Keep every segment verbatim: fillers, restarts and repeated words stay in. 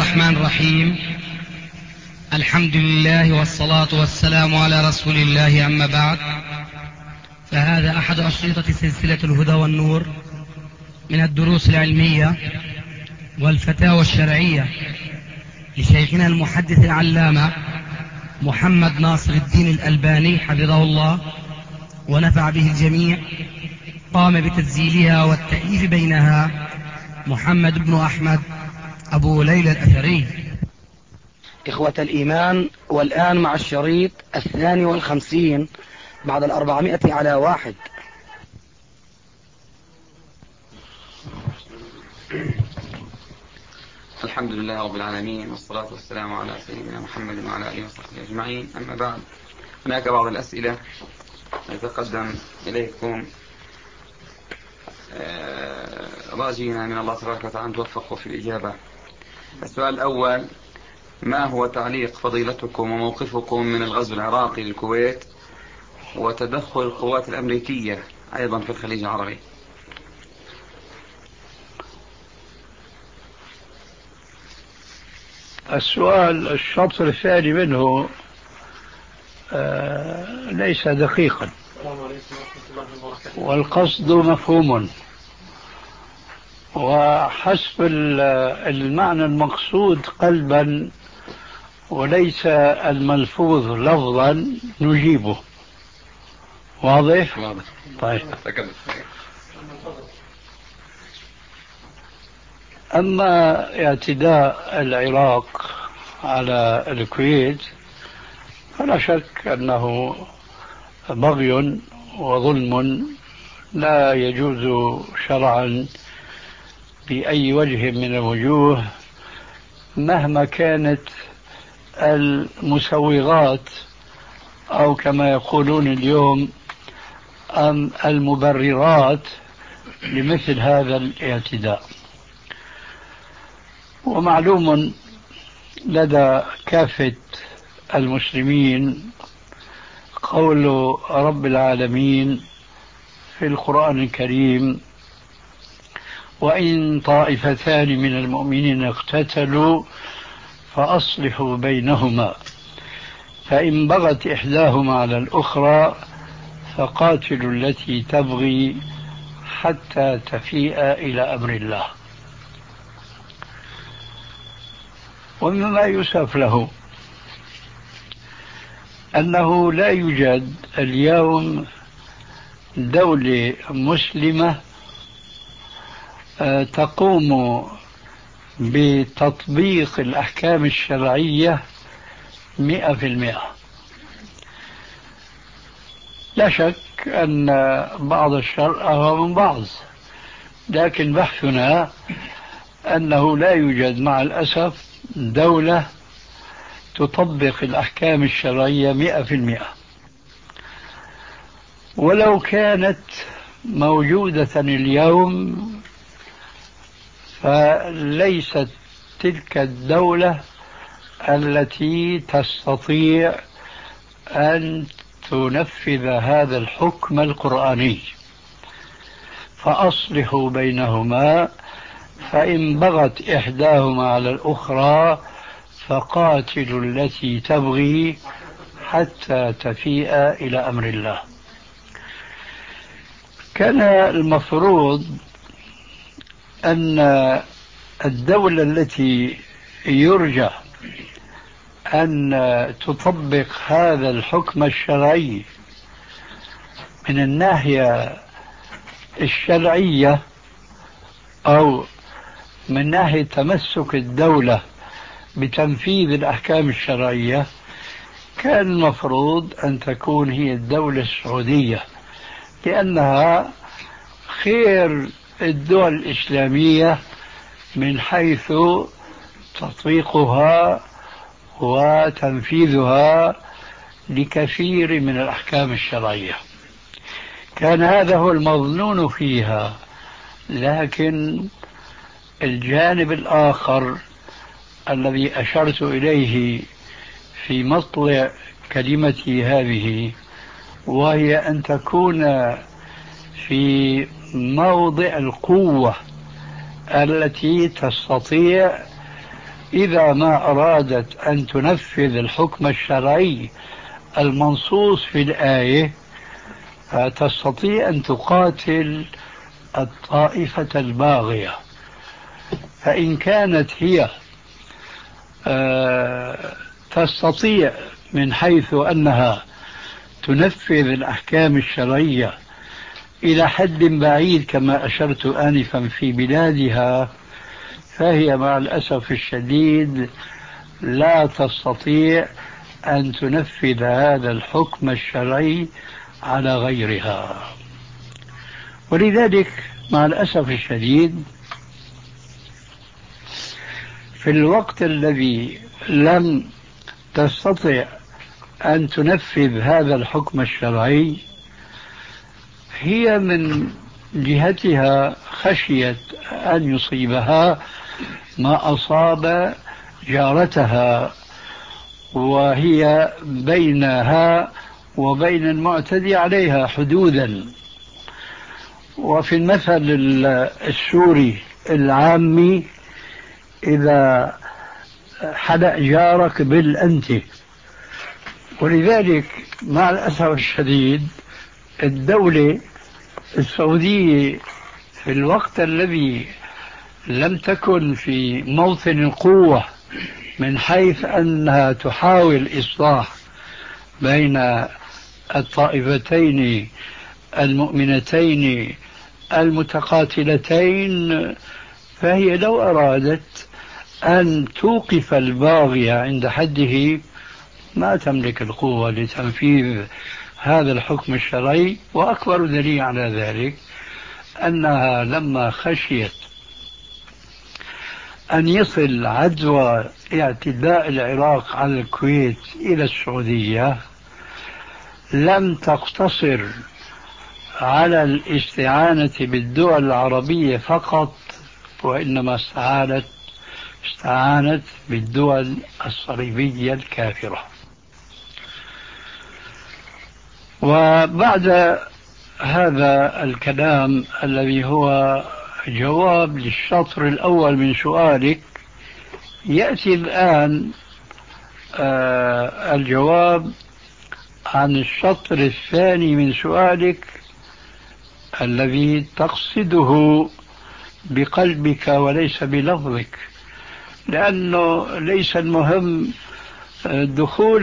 الرحمن الرحيم. الحمد لله والصلاة والسلام على رسول الله، أما بعد، فهذا أحد أشرطة سلسلة الهدى والنور من الدروس العلمية والفتاوى الشرعية لشيخنا المحدث العلامة محمد ناصر الدين الألباني حفظه الله ونفع به الجميع. قام بتسجيلها والتأليف بينها محمد بن أحمد أبو ليلى الأثري. إخوة الإيمان، والآن مع الشريط الثاني والخمسين بعد الأربعمائة على واحد. الحمد لله رب العالمين، والصلاة والسلام على سيدنا محمد وعلى آله وصحبه أجمعين، أما بعد. هناك بعض الأسئلة نتقدم إليكم راجينا من الله تبارك وتعالى أن توفقوا في الإجابة. السؤال الأول: ما هو تعليق فضيلتكم وموقفكم من الغزو العراقي للكويت وتدخل القوات الأمريكية أيضا في الخليج العربي؟ السؤال الشطر الثاني منه آه ليس دقيقا، والقصد مفهوم، وحسب المعنى المقصود قلبا وليس الملفوظ لفظا نجيبه. واضح؟ واضح. طيب. أما اعتداء العراق على الكويت فلا شك أنه بغي وظلم لا يجوز شرعا بأي وجه من الوجوه، مهما كانت المسوغات أو كما يقولون اليوم أم المبررات لمثل هذا الاعتداء. ومعلوم لدى كافة المسلمين قول رب العالمين في القرآن الكريم: وإن طائفتان من المؤمنين اقتتلوا فأصلحوا بينهما فإن بغت إحداهما على الأخرى فقاتلوا التي تبغي حتى تفيء إلى أمر الله. ومما يساف له أنه لا يوجد اليوم دولة مسلمة تقوم بتطبيق الأحكام الشرعية مئة في المئة. لا شك أن بعض الشرع أهو من بعض، لكن بحثنا أنه لا يوجد مع الأسف دولة تطبق الأحكام الشرعية مئة في المئة. ولو كانت موجودة اليوم فليست تلك الدولة التي تستطيع أن تنفذ هذا الحكم القرآني. فأصلحوا بينهما فإن بغت إحداهما على الأخرى فقاتلوا التي تبغي حتى تفيء إلى أمر الله. كان المفروض أن الدولة التي يرجى أن تطبق هذا الحكم الشرعي من الناحية الشرعية أو من ناحية تمسك الدولة بتنفيذ الأحكام الشرعية، كان المفروض أن تكون هي الدولة السعودية، لأنها خير الدول الإسلامية من حيث تطبيقها وتنفيذها لكثير من الأحكام الشرعية. كان هذا هو المظنون فيها. لكن الجانب الآخر الذي أشرت إليه في مطلع كلمتي هذه، وهي أن تكون في موضع القوة التي تستطيع إذا ما أرادت أن تنفذ الحكم الشرعي المنصوص في الآية فتستطيع أن تقاتل الطائفة الباغية. فإن كانت هي تستطيع من حيث أنها تنفذ الأحكام الشرعية إلى حد بعيد كما أشرت آنفا في بلادها، فهي مع الأسف الشديد لا تستطيع أن تنفذ هذا الحكم الشرعي على غيرها. ولذلك مع الأسف الشديد في الوقت الذي لم تستطع أن تنفذ هذا الحكم الشرعي هي من جهتها خشيت أن يصيبها ما أصاب جارتها، وهي بينها وبين المعتدي عليها حدودا. وفي المثل السوري العامي إذا حدأ جارك بالأنت. ولذلك مع الأسف الشديد الدولة السعودية في الوقت الذي لم تكن في موطن القوة من حيث أنها تحاول إصلاح بين الطائفتين المؤمنتين المتقاتلتين، فهي لو أرادت أن توقف الباغي عند حده ما تملك القوة لتنفيذ هذا الحكم الشرعي. وأكبر دليل على ذلك أنها لما خشيت أن يصل عدوى اعتداء العراق على الكويت إلى السعودية لم تقتصر على الاستعانة بالدول العربية فقط، وإنما استعانت استعانت بالدول الصليبية الكافرة. وبعد هذا الكلام الذي هو جواب للشطر الأول من سؤالك، يأتي الآن آه الجواب عن الشطر الثاني من سؤالك الذي تقصده بقلبك وليس بلفظك، لأنه ليس المهم دخول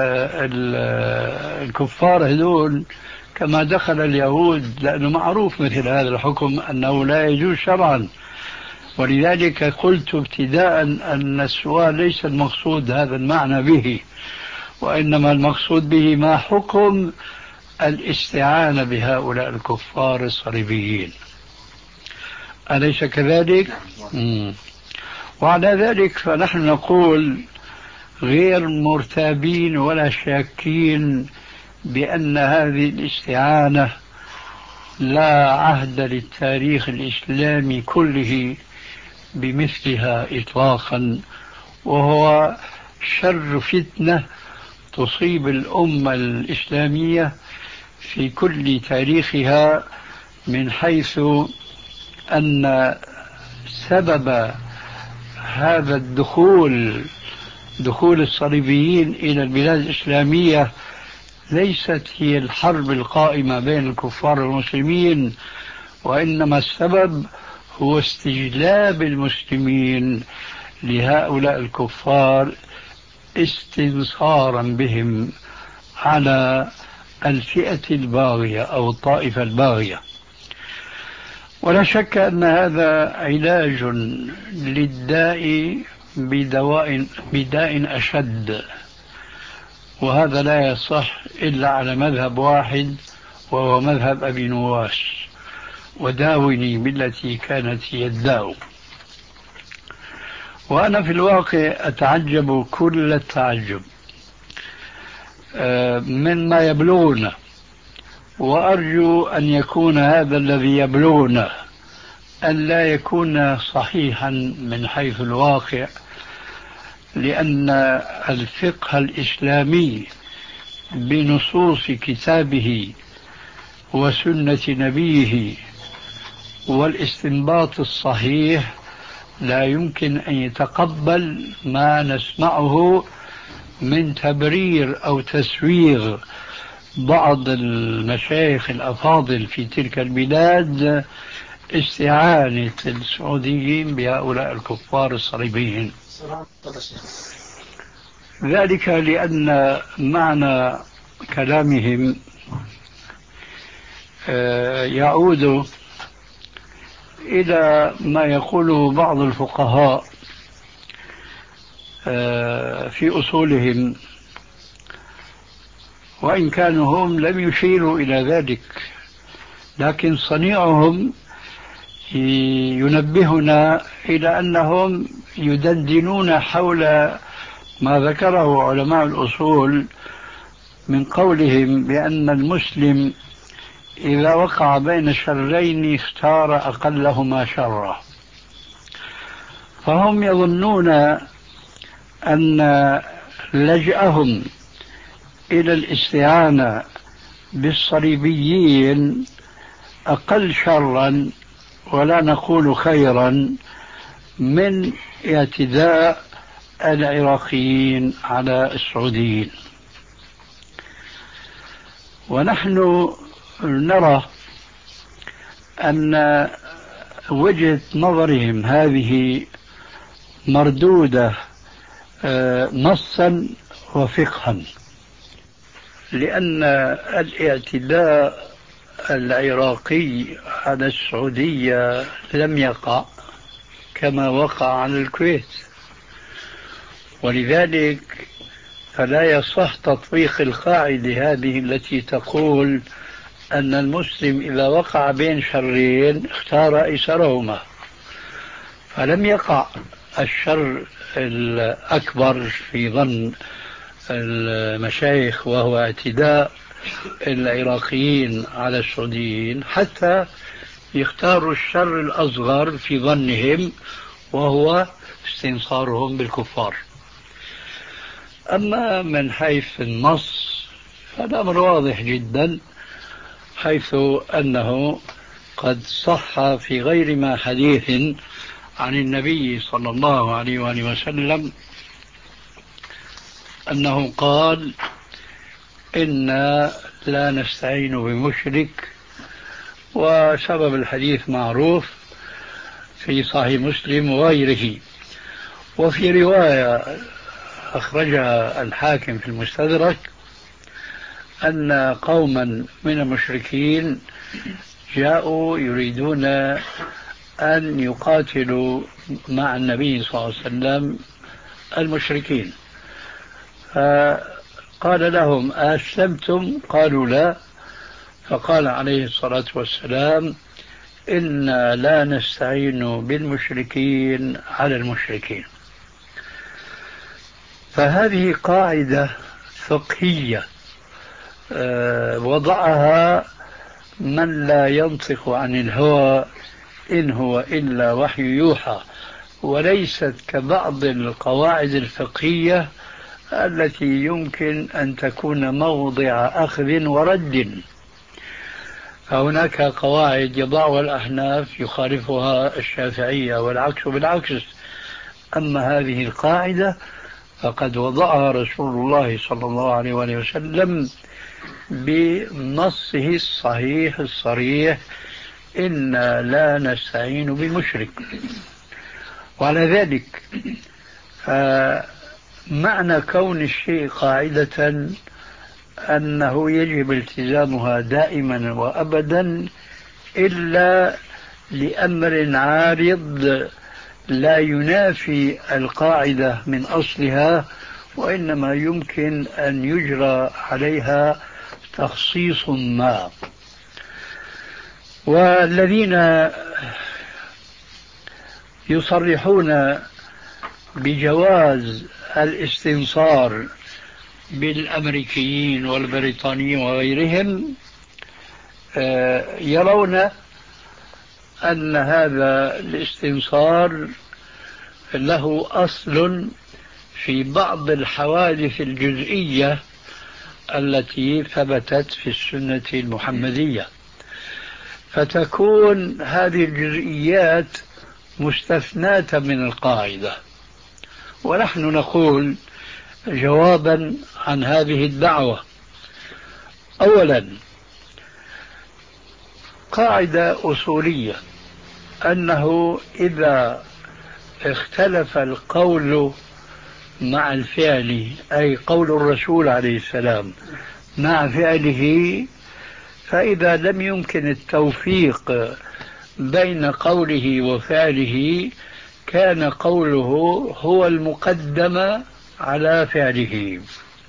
الكفار هذول كما دخل اليهود، لأنه معروف مثل هذا الحكم أنه لا يجوز شرعا. ولذلك قلت ابتداء أن السؤال ليس المقصود هذا المعنى به، وإنما المقصود به ما حكم الاستعانة بهؤلاء الكفار الصليبيين، أليس كذلك؟ مم. وعلى ذلك فنحن نقول غير مرتابين ولا شاكين بأن هذه الاستعانة لا عهد للتاريخ الإسلامي كله بمثلها إطلاقا، وهو شر فتنة تصيب الأمة الإسلامية في كل تاريخها، من حيث أن سبب هذا الدخول دخول الصليبيين إلى البلاد الإسلامية ليست هي الحرب القائمة بين الكفار والمسلمين، وإنما السبب هو استجلاب المسلمين لهؤلاء الكفار استنصارا بهم على الفئة الباغية أو الطائفة الباغية. ولا شك أن هذا علاج للداء بدواء بداء أشد، وهذا لا يصح إلا على مذهب واحد وهو مذهب أبي نواس، وداوني بالتي كانت هي الداء. وأنا في الواقع أتعجب كل التعجب مما يبلغنا، وأرجو أن يكون هذا الذي يبلغنا أن لا يكون صحيحا من حيث الواقع، لأن الفقه الإسلامي بنصوص كتابه وسنة نبيه والاستنباط الصحيح لا يمكن أن يتقبل ما نسمعه من تبرير أو تسويغ بعض المشايخ الأفاضل في تلك البلاد استعانة السعوديين بهؤلاء الكفار الصليبيين. ذلك لأن معنى كلامهم يعود إلى ما يقوله بعض الفقهاء في أصولهم، وإن كانوا هم لم يشيروا إلى ذلك، لكن صنيعهم ينبهنا إلى أنهم يدندنون حول ما ذكره علماء الأصول من قولهم بأن المسلم إذا وقع بين شرين اختار أقلهما شرا. فهم يظنون أن لجأهم إلى الاستعانة بالصليبيين أقل شرا ولا نقول خيرا من اعتداء العراقيين على السعوديين. ونحن نرى أن وجهة نظرهم هذه مردودة نصا وفقها، لأن الاعتداء العراقي على السعودية لم يقع كما وقع على الكويت، ولذلك فلا يصح تطبيق القاعدة هذه التي تقول أن المسلم إذا وقع بين شرين اختار أيسرهما. فلم يقع الشر الأكبر في ظن المشايخ وهو اعتداء العراقيين على السعوديين، حتى يختاروا الشر الأصغر في ظنهم وهو استنصارهم بالكفار. أما من حيث النص فالأمر واضح جدا، حيث أنه قد صح في غير ما حديث عن النبي صلى الله عليه وآله وسلم أنه قال: إنا لا نستعين بمشرك. وسبب الحديث معروف في صحيح مسلم وغيره. وفي رواية أخرجها الحاكم في المستدرك أن قوما من المشركين جاءوا يريدون أن يقاتلوا مع النبي صلى الله عليه وسلم المشركين، فقال لهم: أسلمتم؟ قالوا: لا. فقال عليه الصلاة والسلام: إنا لا نستعين بالمشركين على المشركين. فهذه قاعدة فقهية وضعها من لا ينطق عن الهوى إن هو إلا وحي يوحى، وليست كبعض القواعد الفقهية التي يمكن أن تكون موضع أخذ ورد. فهناك قواعد يضعها الأحناف يخالفها الشافعية والعكس بالعكس، أما هذه القاعدة فقد وضعها رسول الله صلى الله عليه وسلم بنصه الصحيح الصريح: إنا لا نستعين بمشرك. وعلى ذلك معنى كون الشيء قاعدة أنه يجب التزامها دائما وأبدا، إلا لأمر عارض لا ينافي القاعدة من أصلها، وإنما يمكن أن يجرى عليها تخصيص ما. والذين يصرحون بجواز الاستنصار بالأمريكيين والبريطانيين وغيرهم يرون أن هذا الاستنصار له أصل في بعض الحوادث الجزئية التي ثبتت في السنة المحمدية، فتكون هذه الجزئيات مستثناة من القاعدة. ونحن نقول جوابا عن هذه الدعوة: أولا، قاعدة أصولية أنه إذا اختلف القول مع الفعل، أي قول الرسول عليه السلام مع فعله، فإذا لم يمكن التوفيق بين قوله وفعله كان قوله هو المقدم على فعله،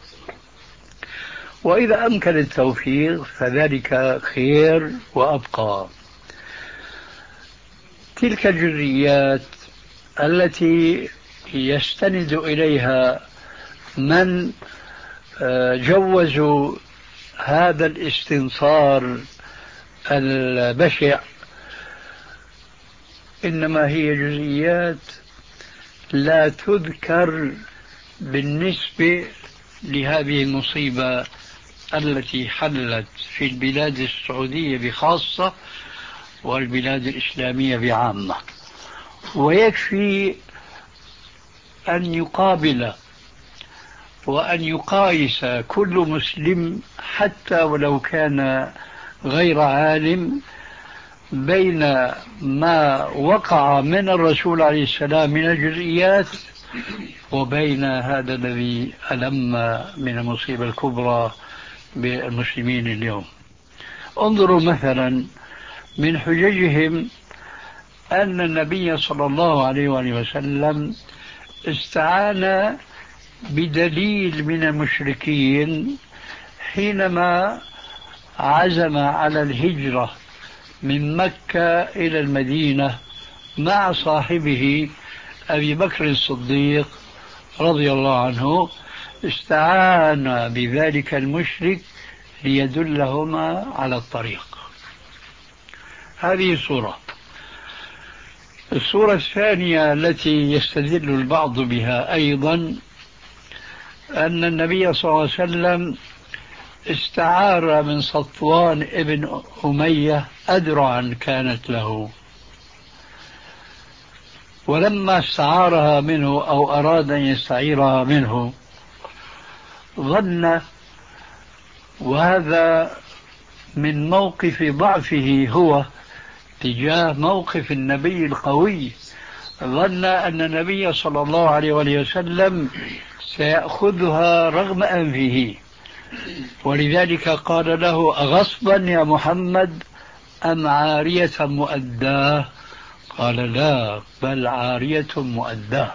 وإذا أمكن التوفيق فذلك خير وأبقى. تلك الجزئيات التي يستند إليها من جوزوا هذا الاستنصار البشع إنما هي جزئيات لا تذكر بالنسبة لهذه المصيبة التي حلت في البلاد السعودية بخاصة والبلاد الإسلامية بعامة. ويكفي أن يقابل وأن يقايس كل مسلم حتى ولو كان غير عالم بين ما وقع من الرسول عليه السلام من الجزئيات وبين هذا الذي ألم من المصيبة الكبرى بالمسلمين اليوم. انظروا مثلا من حججهم أن النبي صلى الله عليه وآله وسلم استعان بدليل من المشركين حينما عزم على الهجرة من مكة إلى المدينة مع صاحبه أبي بكر الصديق رضي الله عنه. استعان بذلك المشرك ليدلهما على الطريق. هذه صورة. الصورة الثانية التي يستدل البعض بها أيضا أن النبي صلى الله عليه وسلم استعار من صفوان ابن أمية أدرعا كانت له، ولما استعارها منه أو أراد أن يستعيرها منه ظن، وهذا من موقف ضعفه هو تجاه موقف النبي القوي، ظن أن النبي صلى الله عليه وسلم سيأخذها رغم أنفه، ولذلك قال له: أغصبا يا محمد أم عارية مؤداه؟ قال: لا، بل عارية مؤداه.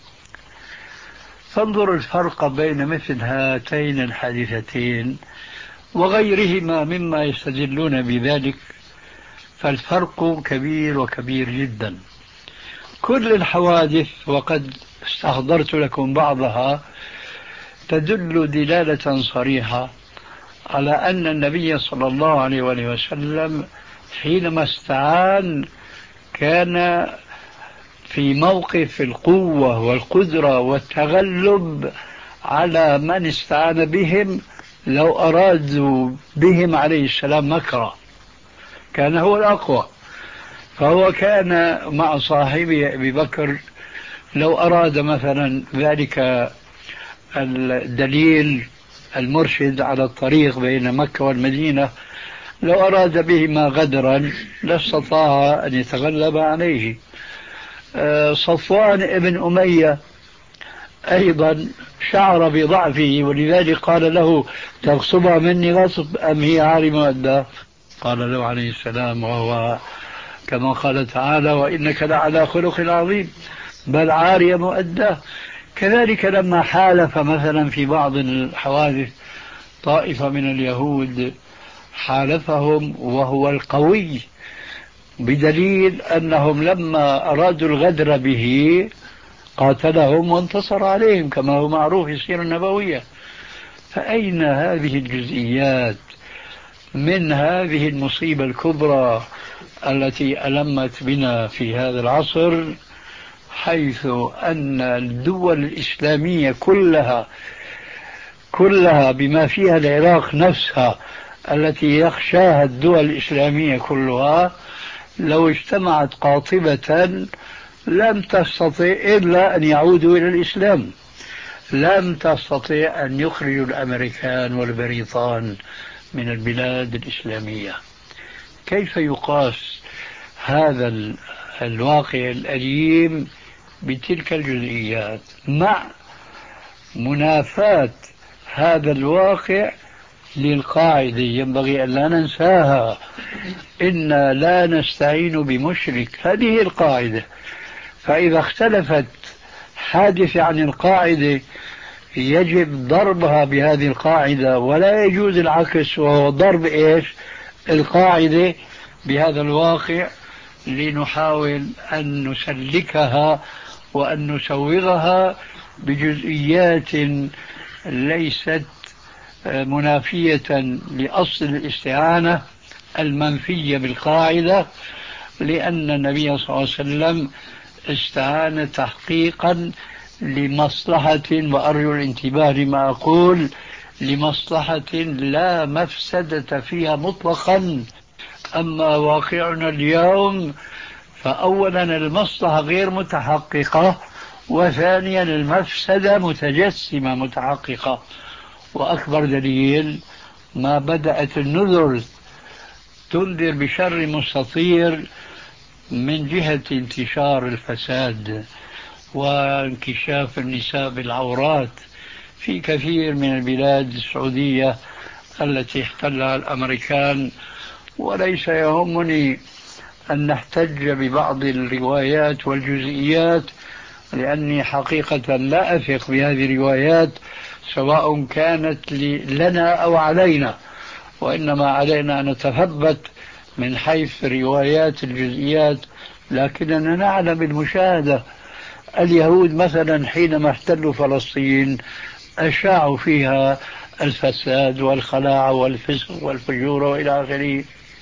فانظر الفرق بين مثل هاتين الحادثتين وغيرهما مما يستدلون بذلك، فالفرق كبير وكبير جدا. كل الحوادث وقد استحضرت لكم بعضها تدل دلالة صريحة على أن النبي صلى الله عليه وسلم حينما استعان كان في موقف القوة والقدرة والتغلب على من استعان بهم لو أرادوا بهم عليه السلام مكرا، كان هو الأقوى. فهو كان مع صاحبه أبي بكر لو أراد مثلا ذلك الدليل المرشد على الطريق بين مكة والمدينة، لو أراد بهما غدرا لاستطاع أن يتغلب عليه. صفوان ابن أمية أيضا شعر بضعفه، ولذلك قال له: تغصبها مني غصب أم هي عاري مؤداه؟ قال له عليه السلام، وهو كما قال تعالى: وإنك لعلى خلق عظيم، بل عارية مؤداه. كذلك لما حالف مثلا في بعض الحوادث طائفة من اليهود حالفهم وهو القوي، بدليل أنهم لما أرادوا الغدر به قاتلهم وانتصر عليهم كما هو معروف في السيرة النبوية. فأين هذه الجزئيات من هذه المصيبة الكبرى التي ألمت بنا في هذا العصر، حيث أن الدول الإسلامية كلها كلها بما فيها العراق نفسها التي يخشاها الدول الإسلامية كلها لو اجتمعت قاطبة لم تستطع إلا أن يعودوا إلى الإسلام، لم تستطيع أن يخرجوا الأمريكان والبريطان من البلاد الإسلامية. كيف يقاس هذا الواقع الأليم بتلك الجزئيات مع منافاة هذا الواقع للقاعدة ينبغي أن لا ننساها: إنا لا نستعين بمشرك. هذه القاعدة، فإذا اختلفت حادثة عن القاعدة يجب ضربها بهذه القاعدة، ولا يجوز العكس، وهو ضرب إيش؟ القاعدة بهذا الواقع، لنحاول أن نسلكها وأن نسوغها بجزئيات ليست منافية لأصل الاستعانة المنفية بالقاعدة، لأن النبي صلى الله عليه وسلم استعان تحقيقا لمصلحة، وأرجو الانتباه لما أقول، لمصلحة لا مفسدة فيها مطلقا. أما واقعنا اليوم فأولا المصلحة غير متحققة، وثانيا المفسدة متجسمة متحققة. وأكبر دليل ما بدأت النذر تنذر بشر مستطير من جهة انتشار الفساد وانكشاف النساء بالعورات في كثير من البلاد السعودية التي احتلها الأمريكان. وليس يهمني أن نحتج ببعض الروايات والجزئيات، لأني حقيقة لا أثق بهذه الروايات سواء كانت لنا أو علينا، وإنما علينا أن نتثبت من حيث روايات الجزئيات. لكننا نعلم بالمشاهدة اليهود مثلا حينما احتلوا فلسطين أشاعوا فيها الفساد والخلاعة والفسق والفجور وإلى آخره،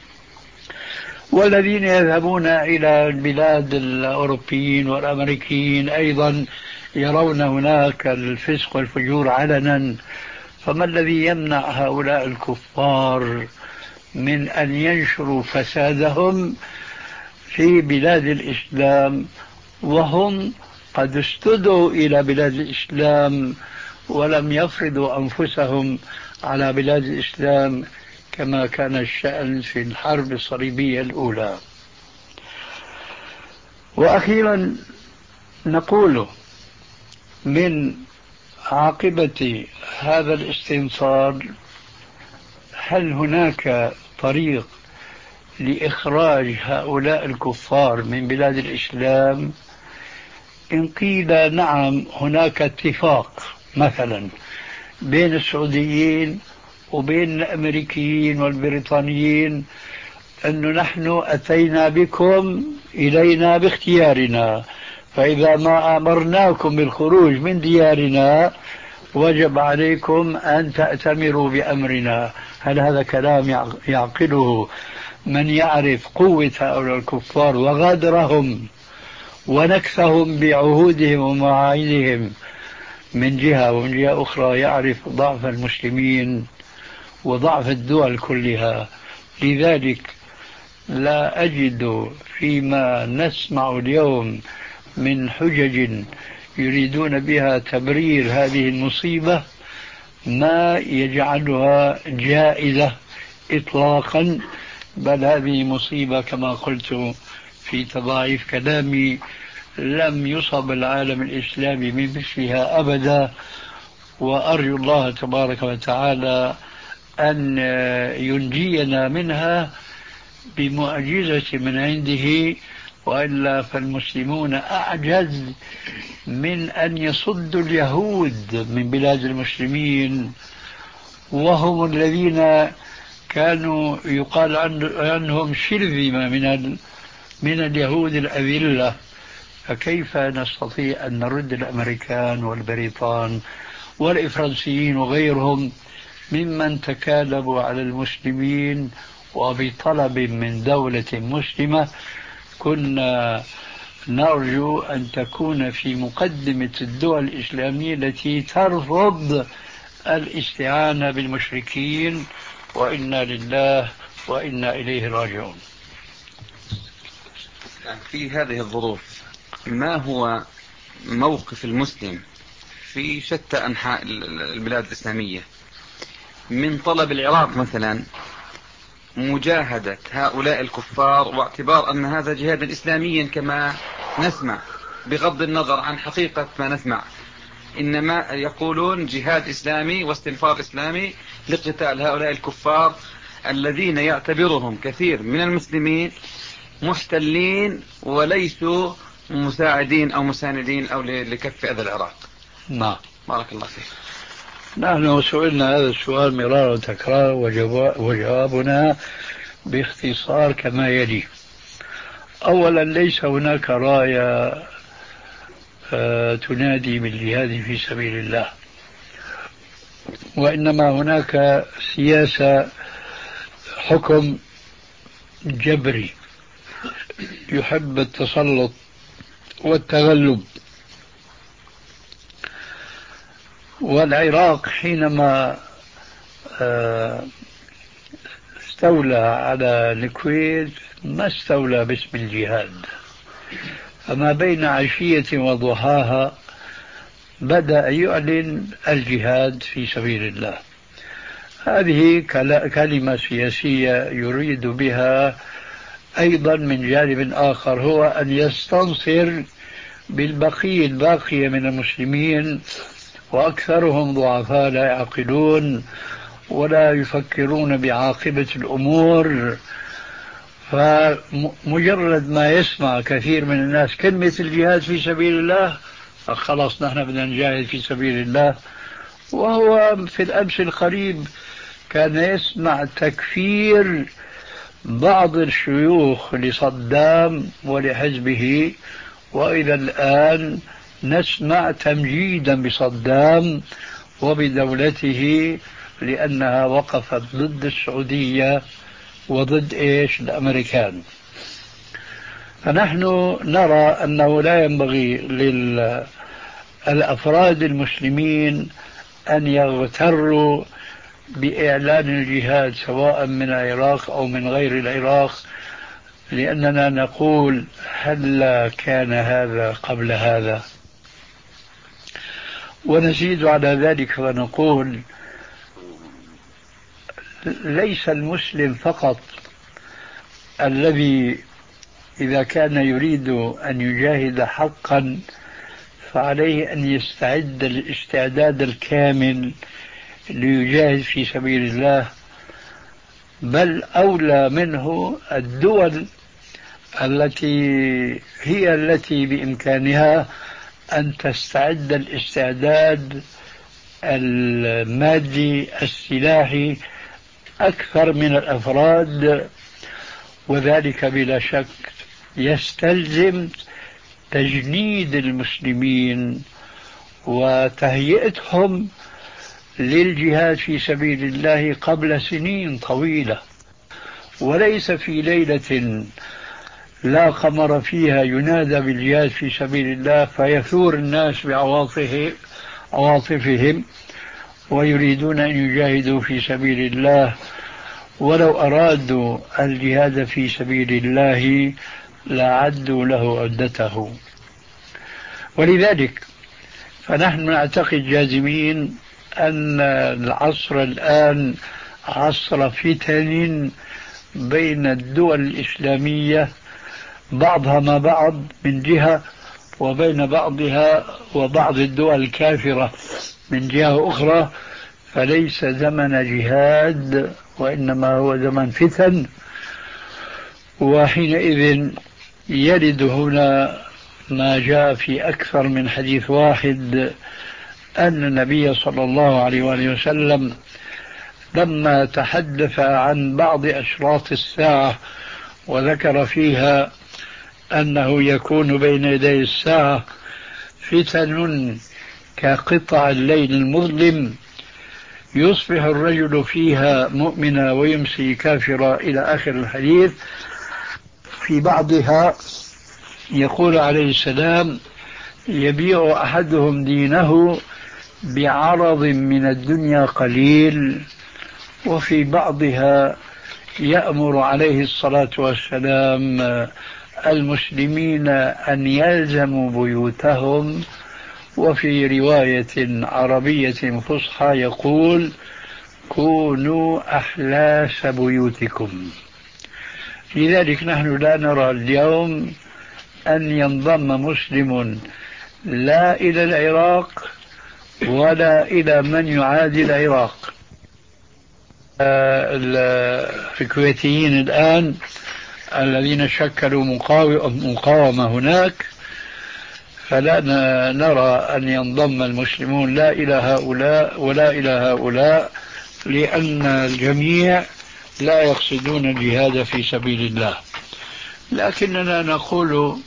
والذين يذهبون إلى البلاد الأوروبيين والأمريكيين أيضا يرون هناك الفسق والفجور علنا. فما الذي يمنع هؤلاء الكفار من أن ينشروا فسادهم في بلاد الإسلام، وهم قد استدعوا إلى بلاد الإسلام ولم يفرضوا أنفسهم على بلاد الإسلام كما كان الشأن في الحرب الصليبية الأولى؟ وأخيرا نقول من عاقبة هذا الاستنصار: هل هناك طريق لإخراج هؤلاء الكفار من بلاد الإسلام؟ إن قيل نعم، هناك اتفاق مثلا بين السعوديين وبين الأمريكيين والبريطانيين أنه نحن أتينا بكم إلينا باختيارنا، فإذا ما أمرناكم بالخروج من ديارنا وجب عليكم أن تأتمروا بأمرنا. هل هذا كلام يعقله من يعرف قوة هؤلاء الكفار وغدرهم ونكثهم بعهودهم ومواعيدهم من جهة، ومن جهة أخرى يعرف ضعف المسلمين وضعف الدول كلها؟ لذلك لا أجد فيما نسمع اليوم من حجج يريدون بها تبرير هذه المصيبة ما يجعلها جائزة إطلاقا، بل هذه مصيبة كما قلت في تضاعيف كلامي لم يصب العالم الإسلامي بمثلها أبدا. وأرجو الله تبارك وتعالى أن ينجينا منها بمعجزة من عنده، وإلا فالمسلمون أعجز من أن يصدوا اليهود من بلاد المسلمين، وهم الذين كانوا يقال عنهم شرذمة من من اليهود الأذلة. فكيف نستطيع أن نرد الأمريكان والبريطان والإفرنسيين وغيرهم ممن تكالبوا على المسلمين وبطلب من دولة مسلمة؟ كنا نرجو أن تكون في مقدمة الدول الإسلامية التي ترفض الاستعانة بالمشركين، وإنا لله وإنا إليه راجعون. في هذه الظروف ما هو موقف المسلم في شتى أنحاء البلاد الإسلامية من طلب العراق مثلا مجاهدة هؤلاء الكفار، واعتبار أن هذا جهادا إسلاميا كما نسمع بغض النظر عن حقيقة ما نسمع، إنما يقولون جهاد إسلامي واستنفار إسلامي لقتال هؤلاء الكفار الذين يعتبرهم كثير من المسلمين محتلين وليسوا مساعدين أو مساندين أو لكف أذى العراق. نعم. بارك الله فيك. نحن سئلنا هذا السؤال مرارا وتكرارا وجوابنا باختصار كما يلي. أولا، ليس هناك راية تنادي بالجهاد في سبيل الله، وإنما هناك سياسة حكم جبري يحب التسلط والتغلب. والعراق حينما استولى على الكويت ما استولى باسم الجهاد، فما بين عشية وضحاها بدأ يعلن الجهاد في سبيل الله. هذه كلمة سياسية يريد بها أيضا من جانب آخر، هو أن يستنصر بالبقية الباقية من المسلمين، وأكثرهم ضعفاء لا يعقلون ولا يفكرون بعاقبة الأمور. فمجرد ما يسمع كثير من الناس كلمة الجهاد في سبيل الله خلاص نحن بدنا نجاهد في سبيل الله. وهو في الأمس القريب كان يسمع تكفير بعض الشيوخ لصدام ولحزبه، وإلى الآن نسمع تمجيدا بصدام وبدولته لأنها وقفت ضد السعودية وضد إيش الأمريكان. فنحن نرى أنه لا ينبغي للأفراد المسلمين أن يغتروا بإعلان الجهاد سواء من العراق أو من غير العراق، لأننا نقول هل كان هذا قبل هذا؟ ونزيد على ذلك فنقول ليس المسلم فقط الذي إذا كان يريد أن يجاهد حقا فعليه أن يستعد الاستعداد الكامل ليجاهد في سبيل الله، بل أولى منه الدول التي هي التي بإمكانها أن تستعد الاستعداد المادي السلاحي أكثر من الأفراد. وذلك بلا شك يستلزم تجنيد المسلمين وتهيئتهم للجهاد في سبيل الله قبل سنين طويلة، وليس في ليلة لا قمر فيها ينادى بالجهاد في سبيل الله فيثور الناس بعواطفهم عواطفهم ويريدون أن يجاهدوا في سبيل الله، ولو أرادوا الجهاد في سبيل الله لعدوا له عدته. ولذلك فنحن نعتقد جازمين أن العصر الآن عصر فتن بين الدول الإسلامية بعضها مع بعض من جهة، وبين بعضها وبعض الدول الكافرة من جهة أخرى، فليس زمن جهاد وإنما هو زمن فتن. وحينئذ يرد هنا ما جاء في أكثر من حديث واحد أن النبي صلى الله عليه وآله وسلم لما تحدث عن بعض أشراط الساعة وذكر فيها أنه يكون بين يدي الساعة فتن كقطع الليل المظلم يصبح الرجل فيها مؤمنا ويمسي كافرا إلى آخر الحديث. في بعضها يقول عليه السلام يبيع أحدهم دينه بعرض من الدنيا قليل، وفي بعضها يأمر عليه الصلاة والسلام المسلمين أن يلزموا بيوتهم، وفي رواية عربية فصحى يقول كونوا أحلاس بيوتكم. لذلك نحن لا نرى اليوم أن ينضم مسلم لا إلى العراق ولا إلى من يعادي العراق. الكويتيين الآن الذين شكلوا مقاومة هناك، فلا نرى أن ينضم المسلمون لا إلى هؤلاء ولا إلى هؤلاء، لأن الجميع لا يقصدون الجهاد في سبيل الله. لكننا نقول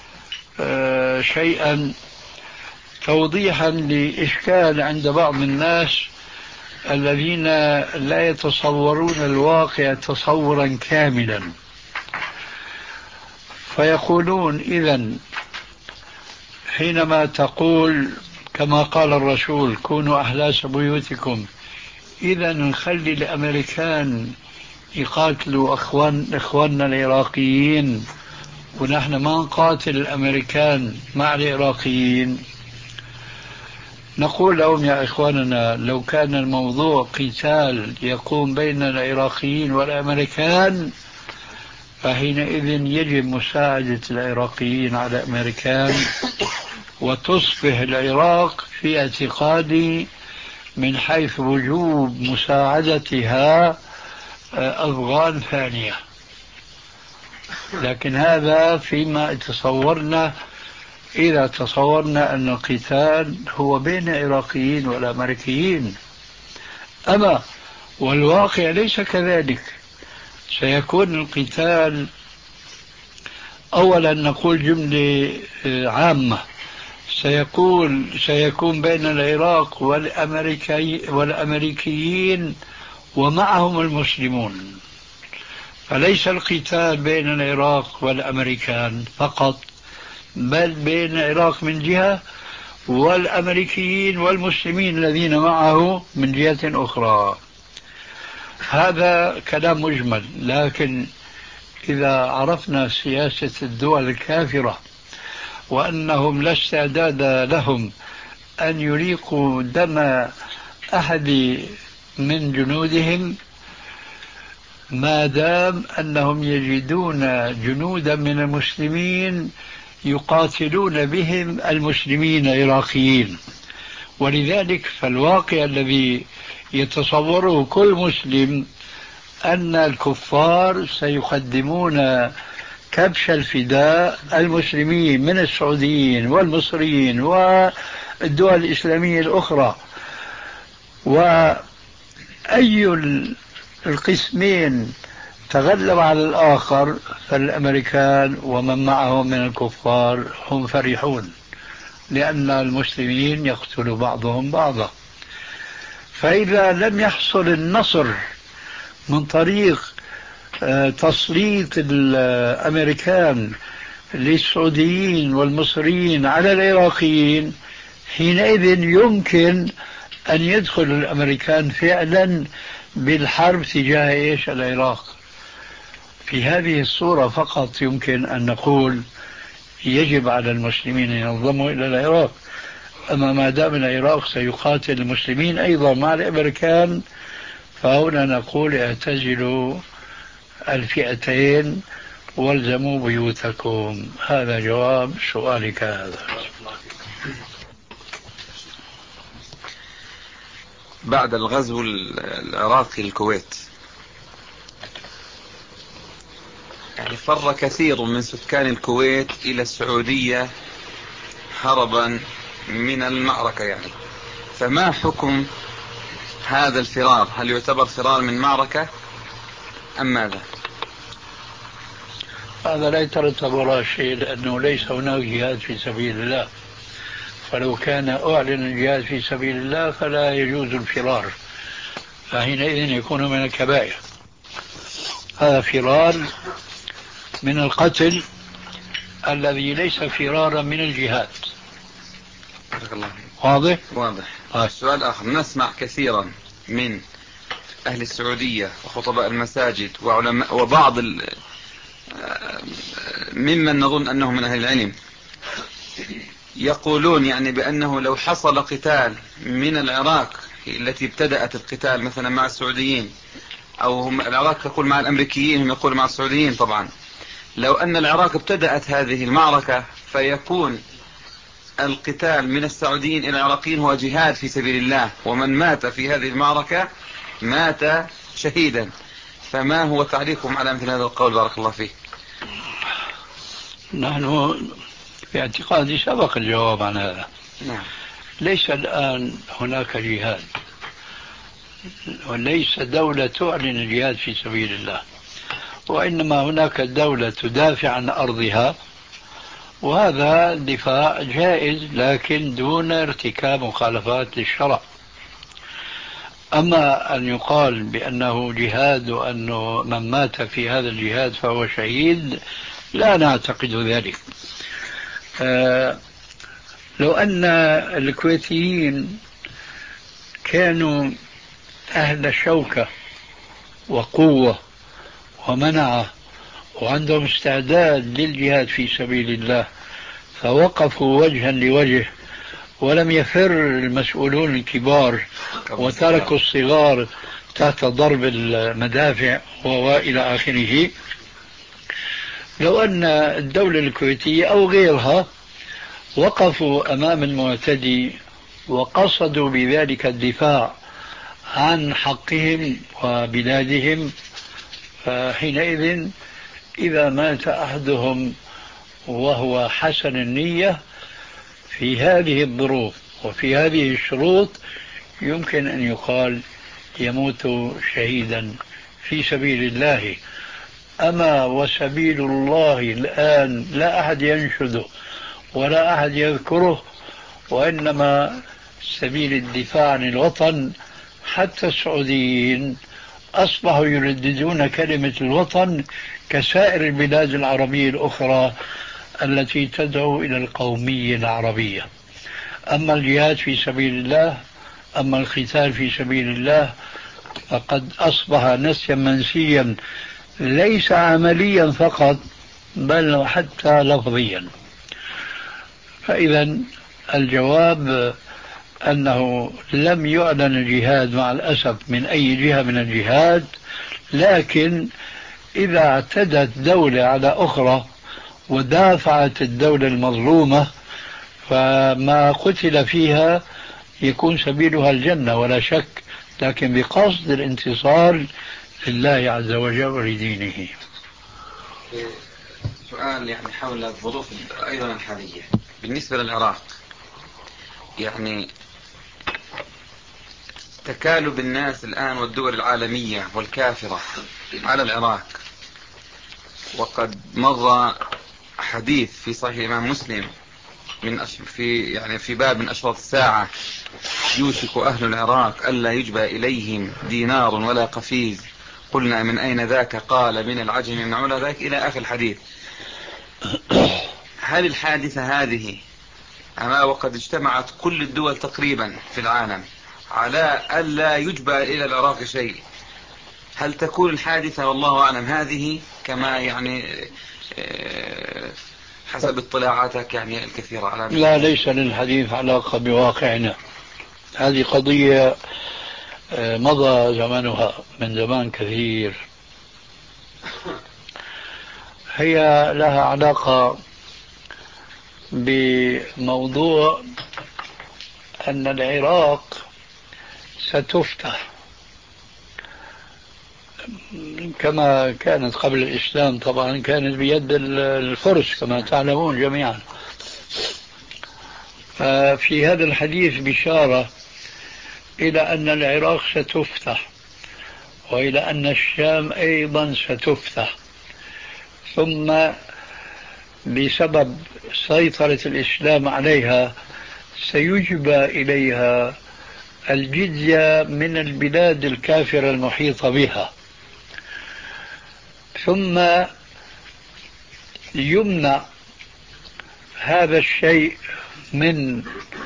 شيئا توضيحا لإشكال عند بعض الناس الذين لا يتصورون الواقع تصورا كاملا، فيقولون إذن حينما تقول كما قال الرسول كونوا أحلاس بيوتكم، إذن نخلي الأمريكان يقاتلوا أخوان إخواننا العراقيين ونحن ما نقاتل الأمريكان مع العراقيين؟ نقول لهم يا إخواننا لو كان الموضوع قتال يقوم بين العراقيين والأمريكان فحينئذ يجب مساعدة العراقيين على الأمريكان، وتصبح العراق في اعتقادي من حيث وجوب مساعدتها أفغان ثانية. لكن هذا فيما تصورنا، إذا تصورنا أن القتال هو بين العراقيين والأمريكيين. أما والواقع ليس كذلك، سيكون القتال أولا نقول جملة عامة، سيكون سيكون بين العراق والأمريكي والأمريكيين ومعهم المسلمون، فليس القتال بين العراق والأمريكان فقط، بل بين العراق من جهة والأمريكيين والمسلمين الذين معه من جهة أخرى. هذا كلام مجمل، لكن إذا عرفنا سياسة الدول الكافرة وأنهم لا استعداد لهم أن يريقوا دم أحد من جنودهم ما دام أنهم يجدون جنودا من المسلمين يقاتلون بهم المسلمين العراقيين. ولذلك فالواقع الذي يتصوره كل مسلم أن الكفار سيقدمون كبش الفداء المسلمين من السعوديين والمصريين والدول الإسلامية الأخرى، وأي القسمين تغلب على الآخر فالأمريكان ومن معهم من الكفار هم فرحون، لأن المسلمين يقتل بعضهم بعضا. فإذا لم يحصل النصر من طريق تسليط الأمريكان للسعوديين والمصريين على العراقيين، حينئذ يمكن أن يدخل الأمريكان فعلا بالحرب تجاه إيش؟ العراق. في هذه الصورة فقط يمكن أن نقول يجب على المسلمين أن ينضموا إلى العراق. أما ما دام العراق سيقاتل المسلمين أيضا مع الأمريكان، فهنا نقول اعتزلوا الفئتين والزموا بيوتكم. هذا جواب سؤالك هذا. بعد الغزو العراقي الكويت يعني فر كثير من سكان الكويت إلى السعودية هربا من المعركة يعني، فما حكم هذا الفرار؟ هل يعتبر فرار من معركة أم ماذا؟ هذا لا يترتب وراء شيء، لأنه ليس هناك جهاد في سبيل الله، فلو كان أعلن الجهاد في سبيل الله فلا يجوز الفرار، فحينئذ يكون من الكبائر. هذا فرار من القتل الذي ليس فرارا من الجهاد. واضح؟ واضح. السؤال آخر، نسمع كثيرا من أهل السعودية وخطباء المساجد وعلماء وبعض ممن نظن أنهم من أهل العلم يقولون يعني بأنه لو حصل قتال من العراق التي ابتدأت القتال مثلا مع السعوديين، أو هم العراق تقول مع الأمريكيين، هم يقول مع السعوديين طبعا، لو أن العراق ابتدأت هذه المعركة فيكون القتال من السعوديين إلى العراقيين هو جهاد في سبيل الله، ومن مات في هذه المعركة مات شهيدا. فما هو تعليقكم على مثل هذا القول؟ بارك الله فيه. نحن في اعتقادي سبق الجواب عن هذا. نعم. ليس الآن هناك جهاد، وليس دولة تعلن الجهاد في سبيل الله، وإنما هناك دولة تدافع عن أرضها، وهذا دفاع جائز لكن دون ارتكاب مخالفات للشرع. أما أن يقال بأنه جهاد وأنه من مات في هذا الجهاد فهو شهيد، لا نعتقد ذلك. آه لو أن الكويتيين كانوا أهل شوكة وقوة ومنعة وعندهم استعداد للجهاد في سبيل الله، فوقفوا وجها لوجه ولم يفر المسؤولون الكبار وتركوا الصغار تحت ضرب المدافع وإلى آخره، لو أن الدولة الكويتية أو غيرها وقفوا أمام المعتدي وقصدوا بذلك الدفاع عن حقهم وبلادهم، فحينئذ إذا مات أحدهم وهو حسن النية في هذه الظروف وفي هذه الشروط يمكن أن يقال يموت شهيدا في سبيل الله. أما وسبيل الله الآن لا أحد ينشده ولا أحد يذكره، وإنما سبيل الدفاع عن الوطن. حتى السعوديين أصبحوا يرددون كلمة الوطن كسائر البلاد العربية الأخرى التي تدعو إلى القومية العربية. أما الجهاد في سبيل الله، أما القتال في سبيل الله، فقد أصبح نسيا منسيا، ليس عمليا فقط بل حتى لفظيا. فإذا الجواب أنه لم يعلن الجهاد مع الأسف من أي جهة من الجهاد، لكن إذا اعتدت دولة على أخرى ودافعت الدولة المظلومة فما قتل فيها يكون سبيلها الجنة ولا شك، لكن بقصد الانتصار لله عز وجل ولدينه. سؤال يعني حول الظروف أيضا الحالية بالنسبة للعراق، يعني تكالب الناس الآن والدول العالمية والكافرة على العراق، وقد مضى حديث في صحيح الإمام مسلم من أش... في يعني في باب من أشراط الساعة: يوشك أهل العراق ألا يجبى إليهم دينار ولا قفيز، قلنا من أين ذاك؟ قال من العجم من علا ذاك، إلى آخر الحديث. هل الحادثة هذه أما وقد اجتمعت كل الدول تقريبا في العالم على ألا يجبى إلى العراق شيء، هل تكون الحادثة والله أعلم هذه كما يعني حسب اطلاعاتك يعني الكثيرة على؟ لا، ليس للحديث علاقة بواقعنا. هذه قضية مضى زمانها من زمان كثير. هي لها علاقة بموضوع أن العراق ستفتح كما كانت قبل الإسلام، طبعا كانت بيد الفرس كما تعلمون جميعا. ففي هذا الحديث بشارة إلى أن العراق ستفتح، وإلى أن الشام أيضا ستفتح، ثم بسبب سيطرة الإسلام عليها سيجبى إليها الجزية من البلاد الكافرة المحيطة بها، ثم يمنع هذا الشيء من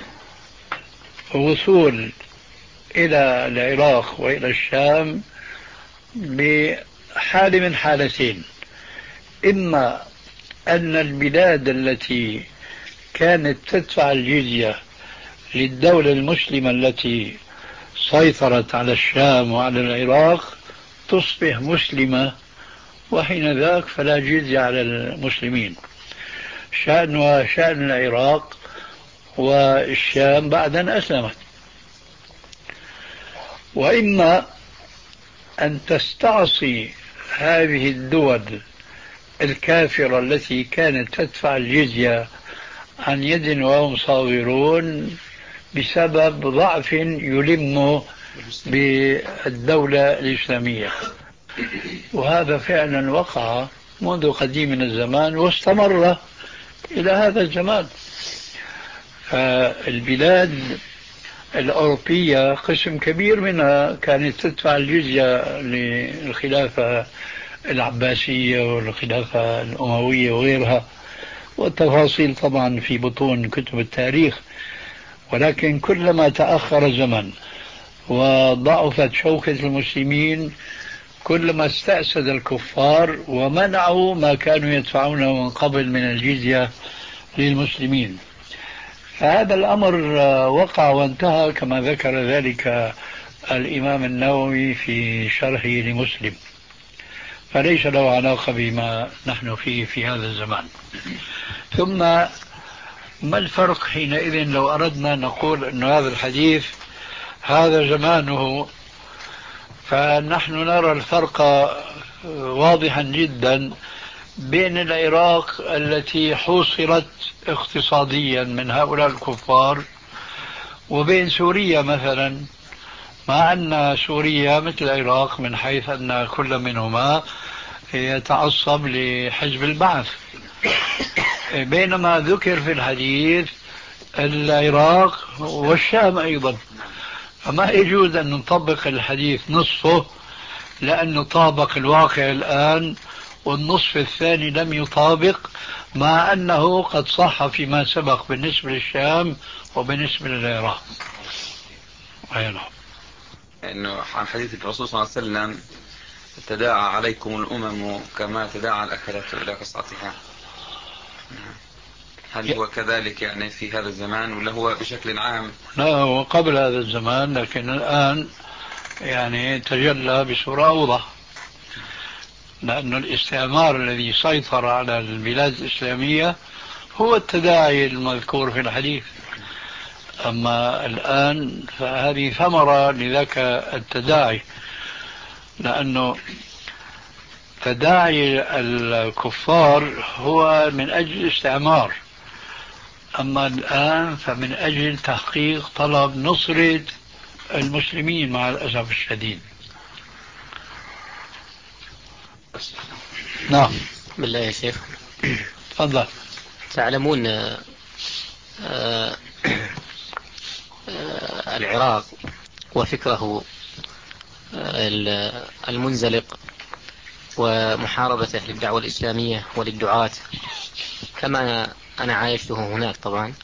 وصول إلى العراق وإلى الشام بحال من حالتين: إما أن البلاد التي كانت تدفع الجزية للدولة المسلمة التي سيطرت على الشام وعلى العراق تصبح مسلمة، وحين ذاك فلا جزية على المسلمين، شأنها شأن العراق والشام بعد أن أسلمت. وإما أن تستعصي هذه الدول الكافرة التي كانت تدفع الجزية عن يد وهم صاغرون بسبب ضعف يلم بالدولة الإسلامية. وهذا فعلا وقع منذ قديم من الزمان واستمر إلى هذا الزمان. فالبلاد الأوروبية قسم كبير منها كانت تدفع الجزية للخلافة العباسية والخلافة الأموية وغيرها، والتفاصيل طبعا في بطون كتب التاريخ. ولكن كلما تأخر الزمن وضعفت شوكة المسلمين كلما استأسد الكفار ومنعوا ما كانوا يدفعونه من قبل من الجزية للمسلمين. فهذا الأمر وقع وانتهى كما ذكر ذلك الإمام النووي في شرحه لمسلم، فليس له علاقة بما نحن فيه في هذا الزمان. ثم ما الفرق حينئذ لو أردنا نقول أن هذا الحديث هذا زمانه؟ فنحن نرى الفرق واضحا جدا بين العراق التي حوصرت اقتصاديا من هؤلاء الكفار وبين سوريا مثلا، مع أن سوريا مثل العراق من حيث أن كل منهما يتعصب لحزب البعث، بينما ذكر في الحديث العراق والشام أيضا. فما يجوز أن نطبق الحديث نصفه لأنه طابق الواقع الآن، والنصف الثاني لم يطابق، مع أنه قد صح فيما سبق بالنسبة للشام وبالنسبة للعراق. أيضا إنه عن حديث الرسول صلى الله عليه وسلم تداعى عليكم الأمم كما تداعى الأكلة إلى قصعتها، هل هو كذلك يعني في هذا الزمان ولا هو بشكل عام؟ لا، هو قبل هذا الزمان، لكن الآن يعني تجلى بصورة أوضح، لأن الاستعمار الذي سيطر على البلاد الإسلامية هو التداعي المذكور في الحديث. أما الآن فهذه ثمرة لذاك التداعي، لأنه تداعي الكفار هو من أجل الاستعمار، أما الآن فمن أجل تحقيق طلب نصرة المسلمين مع الأسف الشديد. نعم. بالله يا شيخ. تفضل. تعلمون آآ آآ العراق وفكره المنزلق ومحاربته للدعوة الإسلامية وللدعاة كما أنا عايشته هناك طبعا.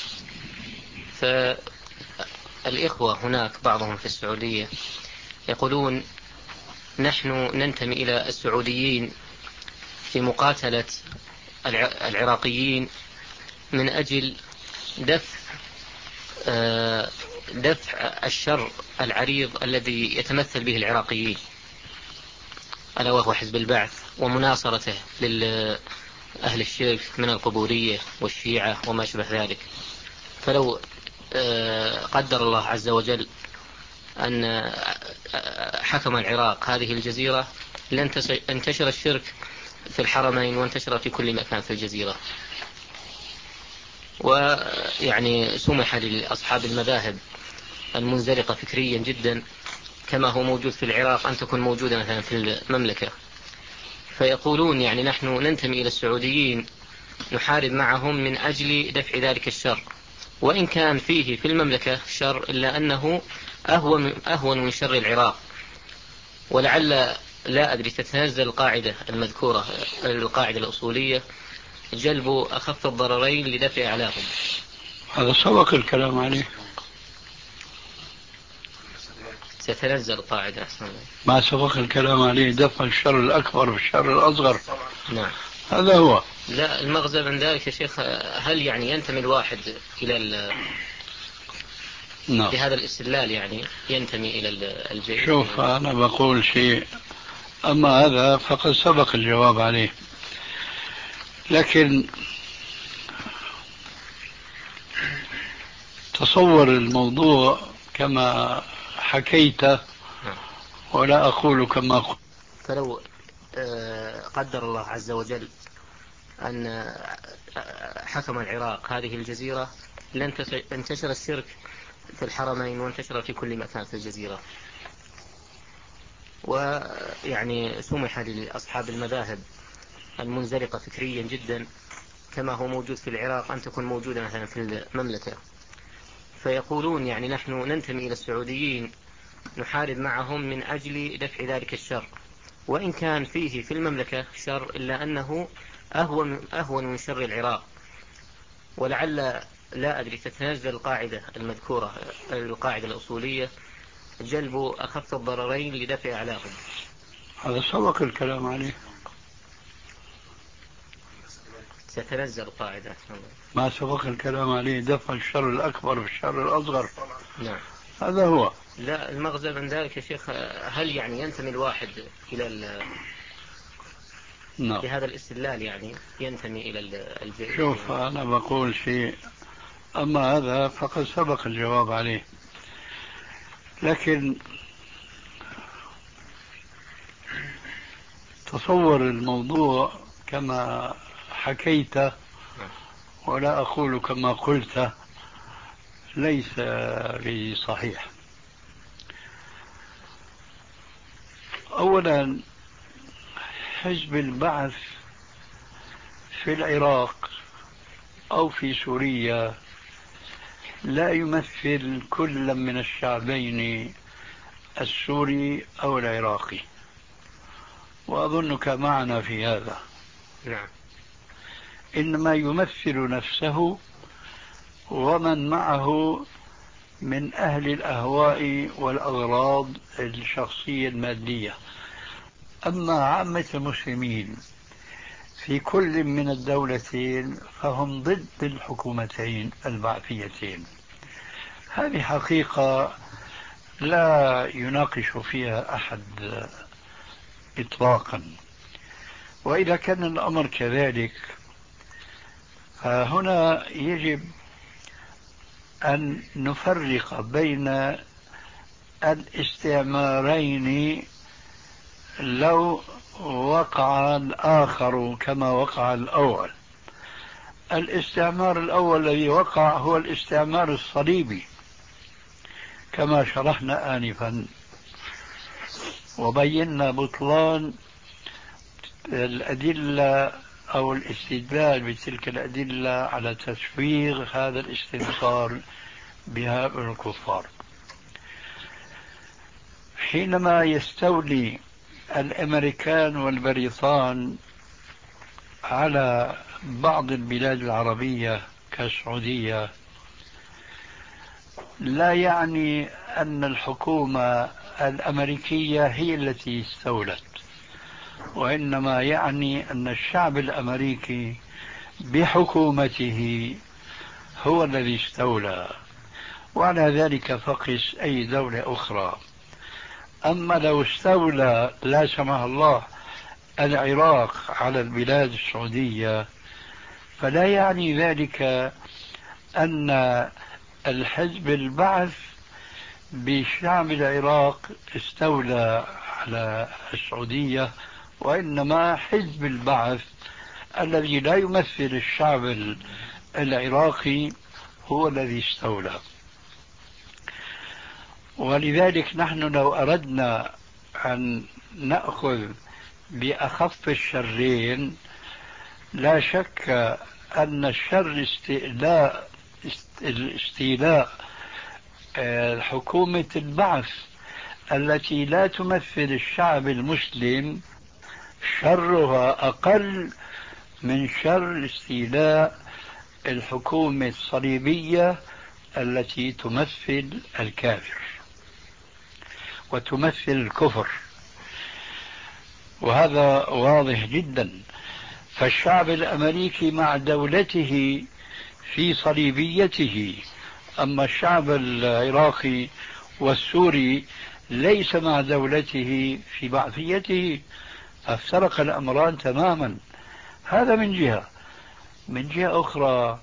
فالإخوة هناك بعضهم في السعودية يقولون نحن ننتمي إلى السعوديين في مقاتلة العراقيين من أجل دفع دفع الشر العريض الذي يتمثل به العراقيين، ألا وهو حزب البعث ومناصرته لأهل الشرك من القبورية والشيعة وما شبه ذلك. فلو قدر الله عز وجل أن حكم العراق هذه الجزيرة لانتشر الشرك في الحرمين وانتشر في كل مكان في الجزيرة، ويعني سمح لأصحاب المذاهب المنزلقة فكريا جدا كما هو موجود في العراق أن تكون موجودة مثلا في المملكة. فيقولون يعني نحن ننتمي إلى السعوديين نحارب معهم من أجل دفع ذلك الشر، وإن كان فيه في المملكة شر إلا أنه أهون أهون من شر العراق. ولعل لا أدري تتنزل القاعدة المذكورة القاعدة الأصولية جلب أخف الضررين لدفع أعلاهم. هذا سبق الكلام عليه. ستنزل القاعدة. ما سبق الكلام عليه دفع الشر الأكبر والشر الأصغر. نعم. هذا هو. لا، المغزى من ذلك يا شيخ، هل يعني ينتمي الواحد إلى نعم. بهذا الاستدلال يعني ينتمي إلى الجيش؟ شوف، أنا بقول شيء، أما هذا فقد سبق الجواب عليه. لكن تصور الموضوع كما حكيت ولا أقول كما قلت. فلو قدر الله عز وجل أن حكم العراق هذه الجزيرة لانتشر الشرك في الحرمين وانتشر في كل مكان في الجزيرة، ويعني سمح لأصحاب المذاهب المنزلقة فكريا جدا كما هو موجود في العراق أن تكون موجودة مثلا في المملكة، فيقولون يعني نحن ننتمي إلى السعوديين نحارب معهم من أجل دفع ذلك الشر، وإن كان فيه في المملكة شر إلا أنه أهون, أهون من شر العراق، ولعل لا أدري تتنزل القاعدة المذكورة القاعدة الأصولية جلب أخف الضررين لدفع أعلاهم. هذا سبق الكلام عليه. ستنزل القاعدة. ما سبق الكلام عليه دفع الشر الأكبر بالشر الأصغر. نعم. هذا هو. لا، المغزى من ذلك يا شيخ، هل يعني ينتمي الواحد إلى نعم. بهذا الاستدلال يعني ينتمي إلى الجيش؟ شوف، أنا بقول شيء، أما هذا فقد سبق الجواب عليه. لكن تصور الموضوع كما حكيت ولا أقول كما قلت ليس بصحيح. أولا، حزب البعث في العراق أو في سوريا لا يمثل كل من الشعبين السوري أو العراقي، وأظنك معنا في هذا. نعم. إنما يمثل نفسه ومن معه من أهل الأهواء والأغراض الشخصية المادية. أما عامة المسلمين في كل من الدولتين فهم ضد الحكومتين البعثيتين. هذه حقيقة لا يناقش فيها أحد إطلاقا. وإذا كان الأمر كذلك فهنا يجب أن نفرق بين الاستعمارين لو وقع الآخر كما وقع الأول. الاستعمار الأول الذي وقع هو الاستعمار الصليبي كما شرحنا آنفا، وبينا بطلان الأدلة أو الاستدلال بتلك الأدلة على تسويغ هذا الاستنصار بهؤلاء الكفار. حينما يستولي الأمريكان والبريطان على بعض البلاد العربية كالسعودية، لا يعني أن الحكومة الأمريكية هي التي استولت، وإنما يعني أن الشعب الأمريكي بحكومته هو الذي استولى. وعلى ذلك فقس أي دولة أخرى. أما لو استولى لا سمح الله العراق على البلاد السعودية فلا يعني ذلك أن الحزب البعث بشعب العراق استولى على السعودية، وإنما حزب البعث الذي لا يمثل الشعب العراقي هو الذي استولى. ولذلك نحن لو أردنا أن نأخذ بأخف الشرين لا شك أن الشر استيلاء استيلاء حكومة البعث التي لا تمثل الشعب المسلم شرها أقل من شر استيلاء الحكومة الصليبية التي تمثل الكافر وتمثل الكفر، وهذا واضح جدا. فالشعب الأمريكي مع دولته في صليبيته، أما الشعب العراقي والسوري ليس مع دولته في بعثيته، فافترق الأمران تماما. هذا من جهة. من جهة أخرى،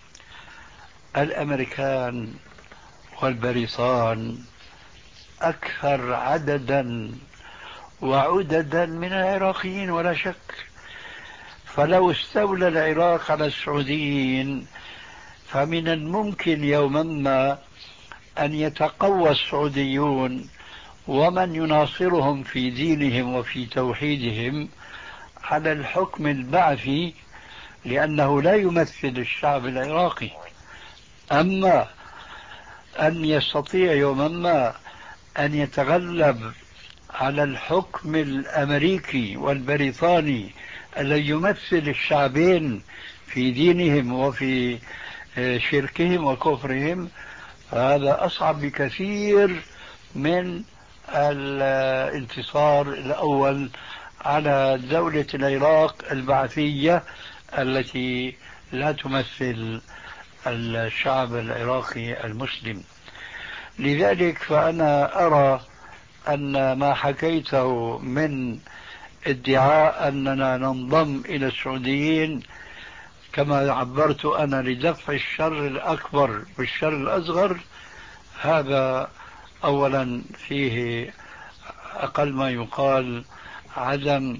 الأمريكان والبريطان أكثر عددا وعددا من العراقيين ولا شك. فلو استولى العراق على السعوديين فمن الممكن يوما ما أن يتقوى السعوديون ومن يناصرهم في دينهم وفي توحيدهم على الحكم البعثي، لأنه لا يمثل الشعب العراقي. أما أن يستطيع يوما ما أن يتغلب على الحكم الأمريكي والبريطاني الذي يمثل الشعبين في دينهم وفي شركهم وكفرهم، هذا أصعب بكثير من الانتصار الأول على دولة العراق البعثية التي لا تمثل الشعب العراقي المسلم. لذلك فأنا أرى أن ما حكيته من ادعاء أننا ننضم إلى السعوديين كما عبرت أنا لدفع الشر الأكبر بالشر الأصغر، هذا أولا فيه أقل ما يقال عدم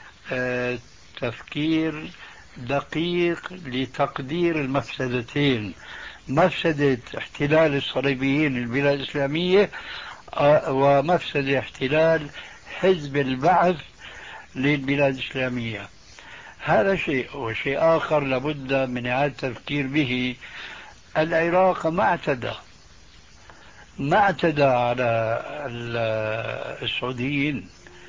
تفكير دقيق لتقدير المفسدتين، مفسدة احتلال الصليبيين البلاد الإسلامية ومفسدة احتلال حزب البعث للبلاد الإسلامية. هذا شيء. وشيء آخر لابد من إعادة التفكير به، العراق ما اعتدى ما اعتدى على السعوديين،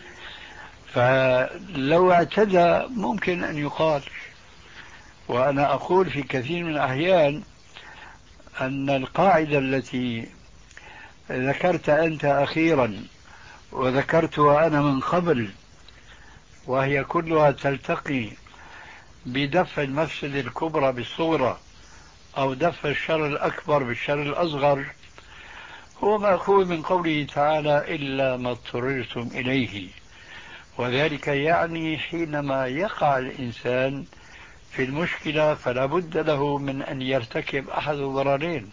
فلو اعتدى ممكن أن يقال. وأنا أقول في كثير من الأحيان أن القاعدة التي ذكرت أنت أخيرا وذكرتها أنا من قبل، وهي كلها تلتقي بدفع المفسدة الكبرى بالصغرى أو دفع الشر الأكبر بالشر الأصغر، هو مأخوذ من قوله تعالى إلا ما اضطررتم إليه. وذلك يعني حينما يقع الإنسان في المشكلة فلا بد له من أن يرتكب أحد الضررين.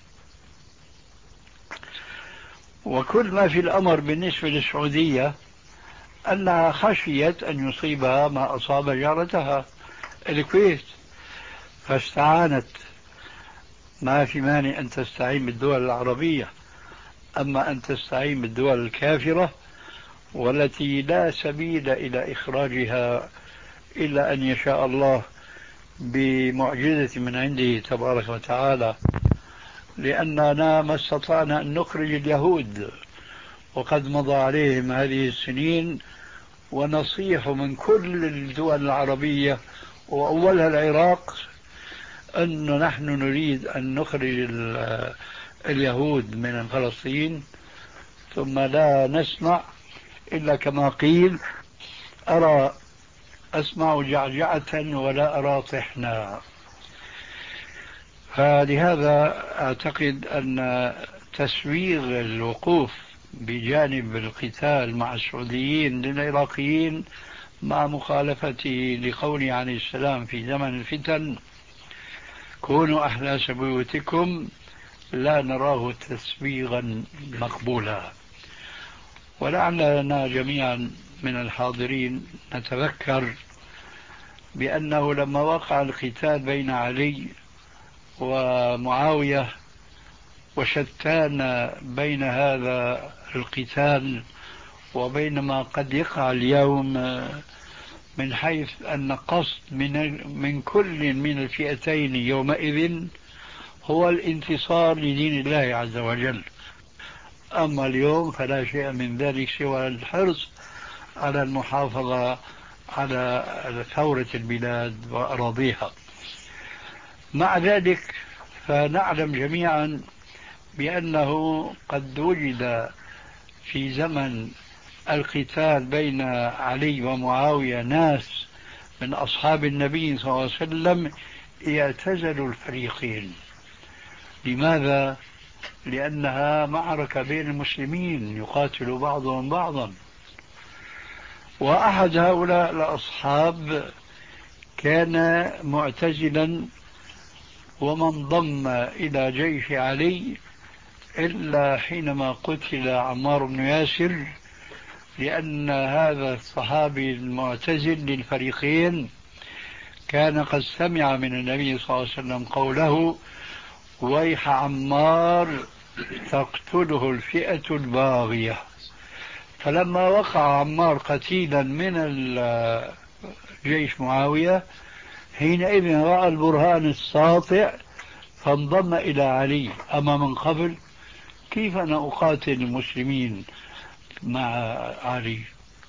وكل ما في الأمر بالنسبة للسعودية أنها خشيت أن يصيبها ما أصاب جارتها الكويت، فاستعانت. ما في مانع أن تستعين بالدول العربية، أما أن تستعين بالدول الكافرة والتي لا سبيل إلى إخراجها إلا أن يشاء الله بمعجزة من عنده تبارك وتعالى. لأننا ما استطعنا أن نخرج اليهود وقد مضى عليهم هذه السنين، ونصيح من كل الدول العربية وأولها العراق أن نحن نريد أن نخرج اليهود من فلسطين، ثم لا نسمع إلا كما قيل أرى أسمع جعجعة ولا أرى طحنا. فلهذا أعتقد أن تسويغ الوقوف بجانب القتال مع السعوديين للعراقيين مع مخالفته لقوله عليه السلام في زمن الفتن كونوا أحداث بيوتكم لا نراه تسويغا مقبولا. ولعلنا جميعا من الحاضرين نتذكر بأنه لما وقع القتال بين علي ومعاوية وشتان بين هذا القتال وبين ما قد يقع اليوم، من حيث أن قصد من, من كل من الفئتين يومئذ هو الانتصار لدين الله عز وجل. أما اليوم فلا شيء من ذلك سوى الحرص على المحافظة على ثورة البلاد وأراضيها. مع ذلك فنعلم جميعا بأنه قد وجد في زمن القتال بين علي ومعاوية ناس من أصحاب النبي صلى الله عليه وسلم اعتزلوا الفريقين. لماذا؟ لأنها معركة بين المسلمين يقاتل بعضهم بعضا. وأحد هؤلاء الأصحاب كان معتزلا وما انضم إلى جيش علي إلا حينما قتل عمار بن ياسر، لأن هذا الصحابي المعتزل للفريقين كان قد سمع من النبي صلى الله عليه وسلم قوله: ويح عمار تقتله الفئة الباغية. فلما وقع عمار قتيلا من جيش معاوية حينئذ رأى البرهان الساطع فانضم إلى علي. أما من قبل كيف أنا أقاتل المسلمين مع علي؟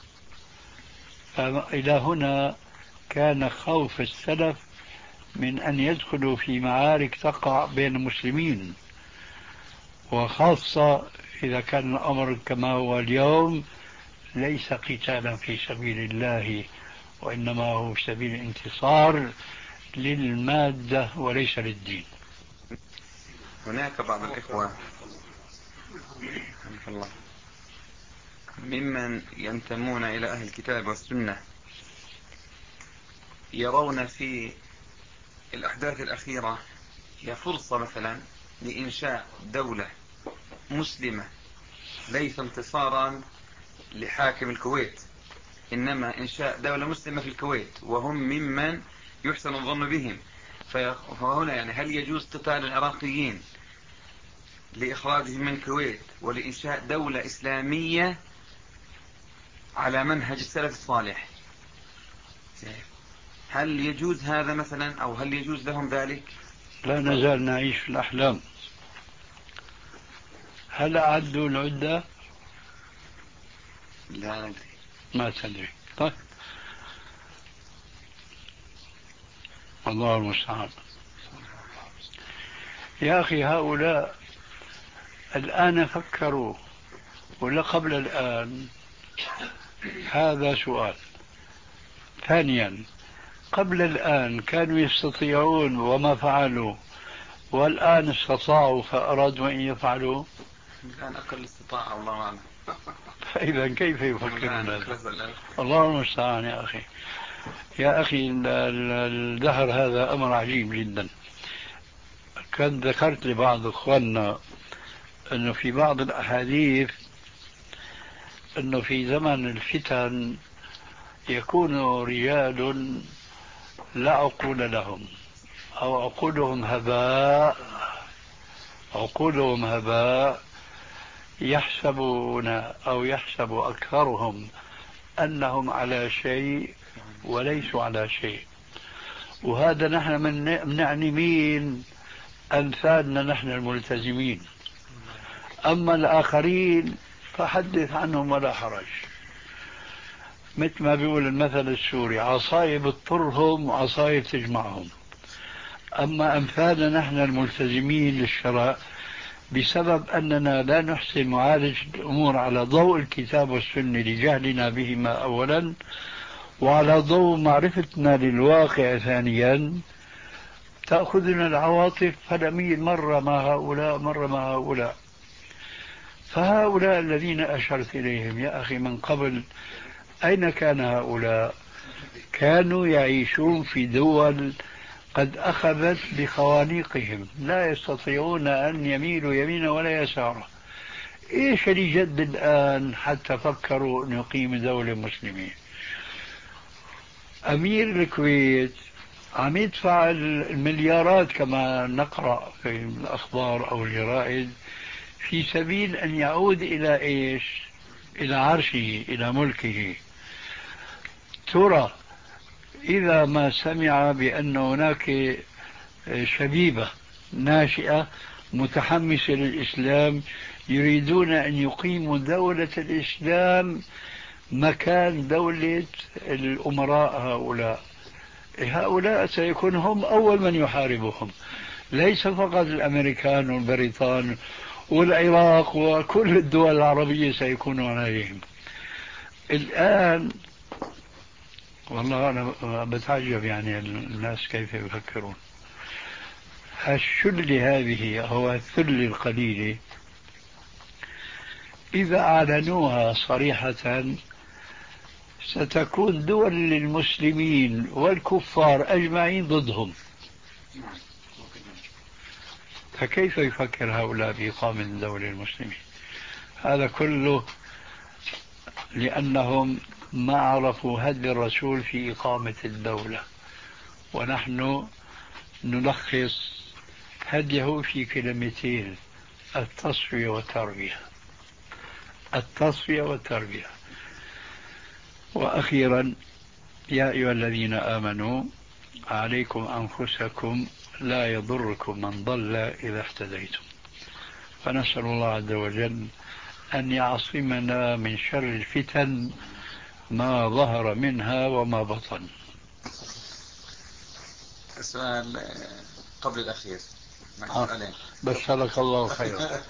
فإلى هنا كان خوف السلف من أن يدخلوا في معارك تقع بين المسلمين، وخاصة إذا كان الأمر كما هو اليوم ليس قتالا في سبيل الله، وإنما هو في سبيل الانتصار للمادة وليس للدين. هناك بعض الإخوة الله ممن ينتمون إلى أهل الكتاب والسنة يرون في الأحداث الأخيرة هي فرصة مثلا لإنشاء دولة مسلمة، ليس انتصارا لحاكم الكويت، إنما إنشاء دولة مسلمة في الكويت، وهم ممن يحسن الظن بهم. فهنا يعني هل يجوز قتال العراقيين لإخراجهم من الكويت ولإنشاء دولة إسلامية على منهج السلف الصالح؟ هل يجوز هذا مثلا، أو هل يجوز لهم ذلك؟ لا نزال نعيش في الأحلام. هل أعدوا العدة؟ لا ندري. ما تدري. طيب، الله المستعان. يا أخي هؤلاء الآن فكروا ولا قبل الآن؟ هذا سؤال. ثانيا، قبل الآن كانوا يستطيعون وما فعلوا، والآن استطاعوا فأرادوا أن يفعلوا؟ الآن أقل استطاعة الله أعلم. فإذا كيف يفكرون هذا؟ الله المستعان. يا أخي يا أخي الدهر هذا أمر عجيب جدا. كان ذكرت لبعض إخواننا أنه في بعض الأحاديث أنه في زمن الفتن يكون رجال لا عقول لهم، أو عقولهم هباء عقولهم هباء يحسبون أو يحسب أكثرهم أنهم على شيء وليسوا على شيء. وهذا نحن من نعني مين؟ أمثالنا نحن الملتزمين. أما الآخرين فحدث عنهم ولا حرج. مثل ما بيقول المثل السوري: عصاية بتطرهم وعصاية تجمعهم. أما أمثالنا نحن الملتزمين للشرع بسبب أننا لا نحسن معالجة الأمور على ضوء الكتاب والسنة لجهلنا بهما أولا، وعلى ضوء معرفتنا للواقع ثانيا، تأخذنا العواطف فنميل مرة مع هؤلاء مرة مع هؤلاء. فهؤلاء الذين أشرت إليهم يا أخي من قبل أين كان هؤلاء؟ كانوا يعيشون في دول قد أخذت بخوانيقهم، لا يستطيعون أن يميلوا يمينا ولا يسارا. إيش اللي جد الآن حتى فكروا أن يقيموا دولة مسلمة؟ أمير الكويت عم يدفع المليارات كما نقرأ في الأخبار أو الجرائد في سبيل أن يعود إلى إيش؟ إلى عرشه، إلى ملكه. ترى إذا ما سمع بأن هناك شبيبة ناشئة متحمسة للإسلام يريدون أن يقيموا دولة الإسلام مكان دولة الأمراء هؤلاء، هؤلاء سيكون هم أول من يحاربهم، ليس فقط الأمريكان والبريطان والعراق وكل الدول العربية سيكونون عليهم. الآن والله أنا بتعجب يعني الناس كيف يفكرون. الشل هذه أو الثل القليلة إذا أعلنوها صريحة ستكون دول المسلمين والكفار أجمعين ضدهم، فكيف يفكر هؤلاء بإقامة دولة المسلمين؟ هذا كله لأنهم ما عرفوا هدي الرسول في إقامة الدولة، ونحن نلخص هديه في كلمتين: التصفية والتربية. التصفية والتربية. وأخيرا، يا أيها الذين آمنوا عليكم أنفسكم لا يضركم من ضل إذا اهتديتم. فنسأل الله عز وجل أن يعصمنا من شر الفتن ما ظهر منها وما بطن. السؤال قبل الأخير آه. بشرك الله خيرا.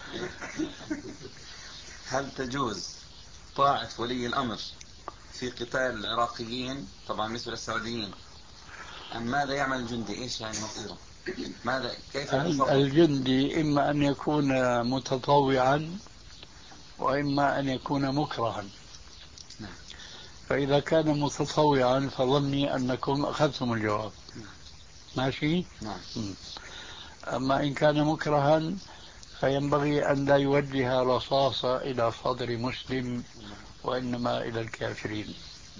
هل تجوز طاعة ولي الأمر في قتال العراقيين طبعا بالنسبة للسعوديين؟ أم ماذا يعمل الجندي؟ إيش يعني مصيره؟ ماذا كيف يتصرف؟ الجندي إما أن يكون متطوعا وإما أن يكون مكرها. نعم. فإذا كان متطوعا فظني أنكم أخذتم الجواب. نعم. ماشي؟ نعم. أما إن كان مكرها فينبغي أن لا يوجه رصاصة إلى صدر مسلم وإنما إلى الكافرين.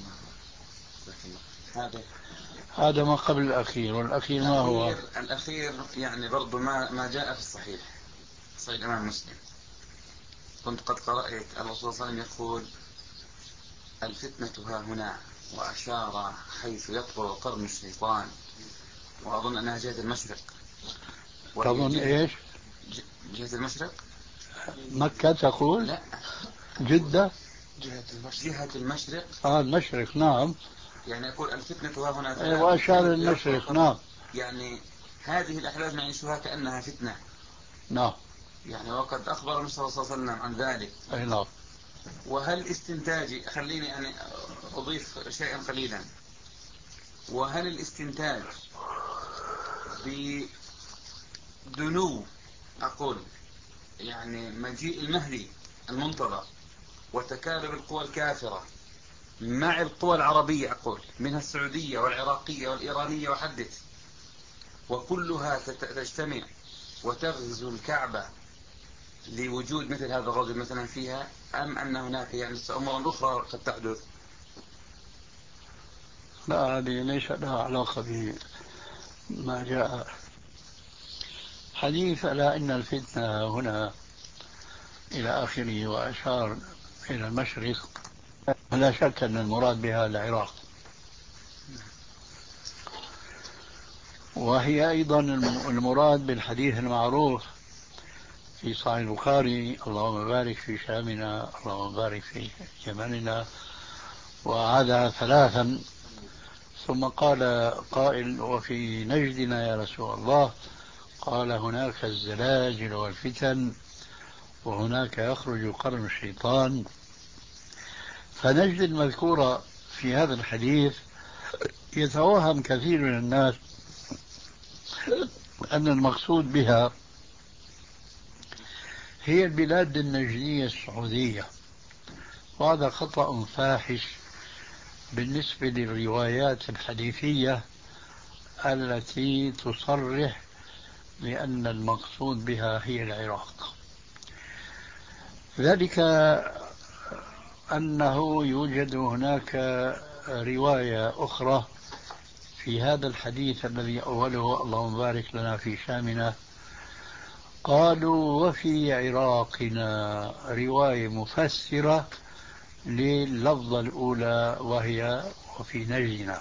هذا هذا ما قبل الأخير. والأخير ما هو؟ الأخير يعني برضو ما ما جاء في الصحيح صحيح الإمام مسلم. كنت قد قرأت الرسول صلى الله عليه وسلم يقول: الفتنة ها هنا، وأشار حيث يطبع قرن الشيطان، وأظن أنها جهة المشرق. تظن إيش؟ جهة المشرق. مكة تقول؟ لا، جدة. جهة المشرق. جهة المشرق. آه المشرق، نعم. يعني يقول الفتنة ها هنا، أي وأشار المشرق، نعم. يعني هذه الأحداث نعيشها كأنها فتنة. نعم. يعني وقد أخبر النبي صلى الله عليه وسلم عن ذلك. أي نعم. وهل استنتاجي، خليني يعني أضيف شيئا قليلا، وهل الاستنتاج بدنو أقول يعني مجيء المهدي المنتظر وتكالب القوى الكافرة مع القوى العربية أقول منها السعودية والعراقية والإيرانية وحدث، وكلها تجتمع وتغزو الكعبة لوجود مثل هذا الرجل مثلا فيها، أم أن هناك يعني أمور أخرى قد تحدث؟ لا، هذه ليس لها علاقة بما جاء حديث ألا إن الفتنة هنا إلى آخره، وأشار إلى المشرق. لا شك أن المراد بها العراق، وهي أيضا المراد بالحديث المعروف في صحيح البخاري: اللهم بارك في شامنا، اللهم بارك في يمننا، وعاد ثلاثا ثم قال قائل: وفي نجدنا يا رسول الله؟ قال: هناك الزلازل والفتن، وهناك يخرج قرن الشيطان. فنجد المذكورة في هذا الحديث يتوهم كثير من الناس أن المقصود بها هي البلاد النجدية السعودية، وهذا خطأ فاحش بالنسبة للروايات الحديثية التي تصرح بأن المقصود بها هي العراق. ذلك أنه يوجد هناك رواية أخرى في هذا الحديث الذي أوله اللهم بارك لنا في شامنا، قالوا وفي عراقنا، رواية مفسرة لللفظة الأولى وهي وفي نجدنا.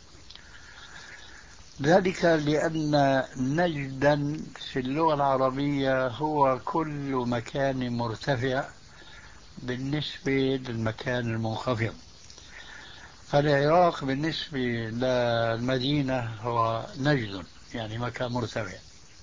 ذلك لأن نجدا في اللغة العربية هو كل مكان مرتفع بالنسبة للمكان المنخفض، فالعراق بالنسبة للمدينة هو نجد، يعني مكان مرتفع.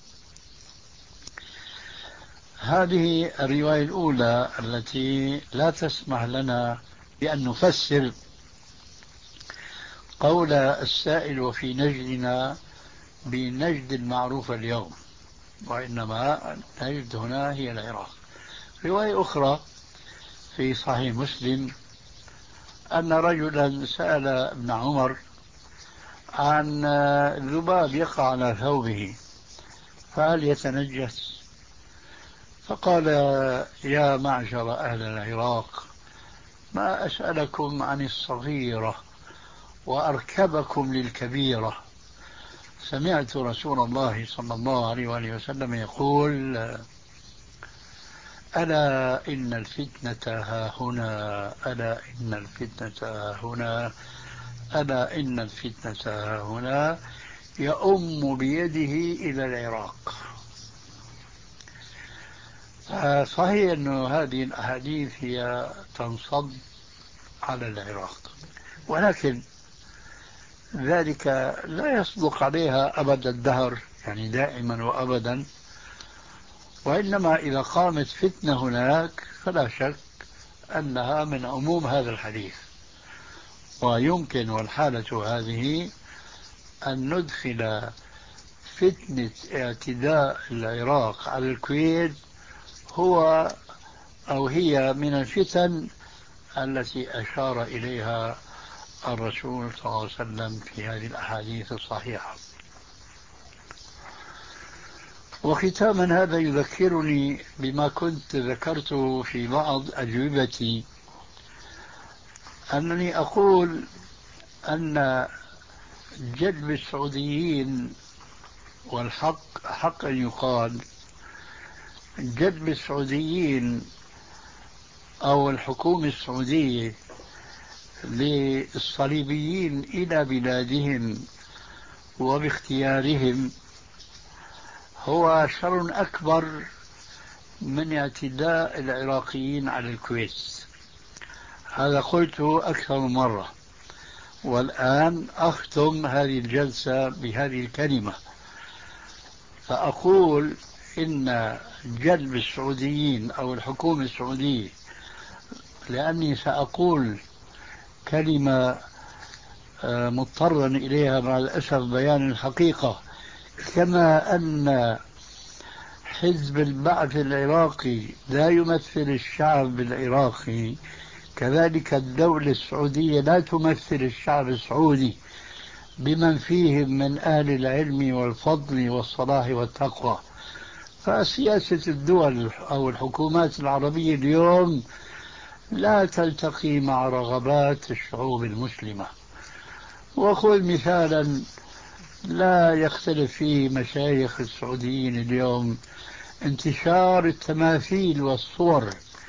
هذه الرواية الأولى التي لا تسمح لنا بأن نفسر قول السائل وفي نجدنا بنجد المعروفة اليوم، وإنما نجد هنا هي العراق. رواية أخرى في صحيح مسلم أن رجلا سأل ابن عمر عن ذباب يقع على ثوبه فهل يتنجس؟ فقال يا معشر أهل العراق ما أسألكم عن الصغيرة وأركبكم للكبيرة. سمعت رسول الله صلى الله عليه وآله وسلم يقول ألا إن الفتنة ها هنا، ألا إن الفتنة ها هنا، ألا إن الفتنة ها هنا، يؤم بيده إلى العراق. صحيح أن هذه الأحاديث هي تنصب على العراق، ولكن ذلك لا يصدق عليها أبد الدهر، يعني دائما وأبدا، وإنما إذا قامت فتنة هناك فلا شك أنها من عموم هذا الحديث. ويمكن والحالة هذه أن ندخل فتنة اعتداء العراق على الكويت هو أو هي من الفتن التي أشار إليها الرسول صلى الله عليه وسلم في هذه الأحاديث الصحيحة. وختاما هذا يذكرني بما كنت ذكرته في بعض أجوبتي، أنني أقول أن جذب السعوديين، والحق حقا يقال جذب السعوديين أو الحكومة السعودية للصليبيين إلى بلادهم وباختيارهم هو شر أكبر من اعتداء العراقيين على الكويت. هذا قلته أكثر من مرة، والآن أختم هذه الجلسة بهذه الكلمة، فأقول إن جلب السعوديين أو الحكومة السعودية، لأني سأقول كلمة مضطرا إليها مع الأسف بيان الحقيقة، كما أن حزب البعث العراقي لا يمثل الشعب العراقي، كذلك الدولة السعودية لا تمثل الشعب السعودي بمن فيهم من أهل العلم والفضل والصلاح والتقوى. فسياسة الدول أو الحكومات العربية اليوم لا تلتقي مع رغبات الشعوب المسلمة. وخذ مثالا لا يختلف فيه مشايخ السعوديين اليوم، انتشار التماثيل والصور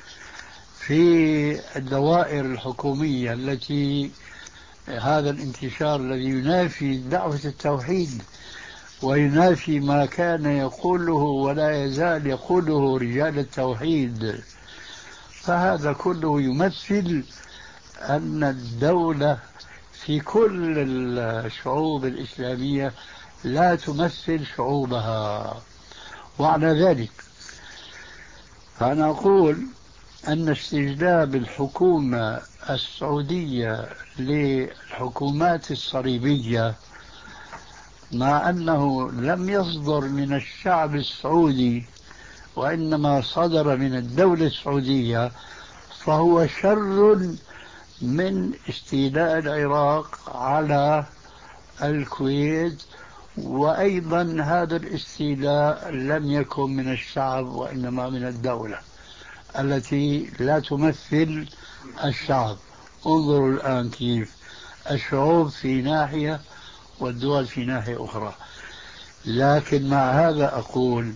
في الدوائر الحكومية، التي هذا الانتشار الذي ينافي دعوة التوحيد وينافي ما كان يقوله ولا يزال يقوله رجال التوحيد. فهذا كله يمثل أن الدولة في كل الشعوب الإسلامية لا تمثل شعوبها. وعلى ذلك فأنا أقول أن استجلاب الحكومة السعودية للحكومات الصليبية، مع أنه لم يصدر من الشعب السعودي وإنما صدر من الدولة السعودية، فهو شر من استيلاء العراق على الكويت. وأيضا هذا الاستيلاء لم يكن من الشعب وإنما من الدولة التي لا تمثل الشعب. انظروا الآن كيف الشعوب في ناحية والدول في ناحية أخرى. لكن مع هذا أقول،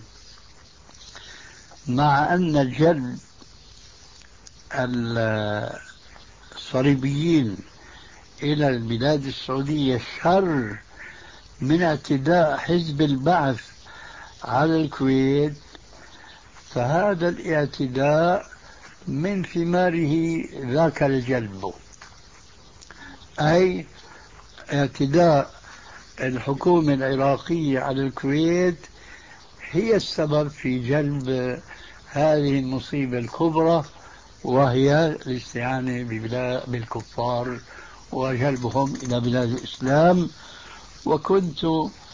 مع أن جلب الصليبيين إلى البلاد السعودية شر من اعتداء حزب البعث على الكويت، فهذا الاعتداء من ثماره ذاك الجلب، أي اعتداء الحكومة العراقية على الكويت هي السبب في جلب هذه المصيبة الكبرى، وهي الاستعانة بالكفار وجلبهم إلى بلاد الإسلام. وكنت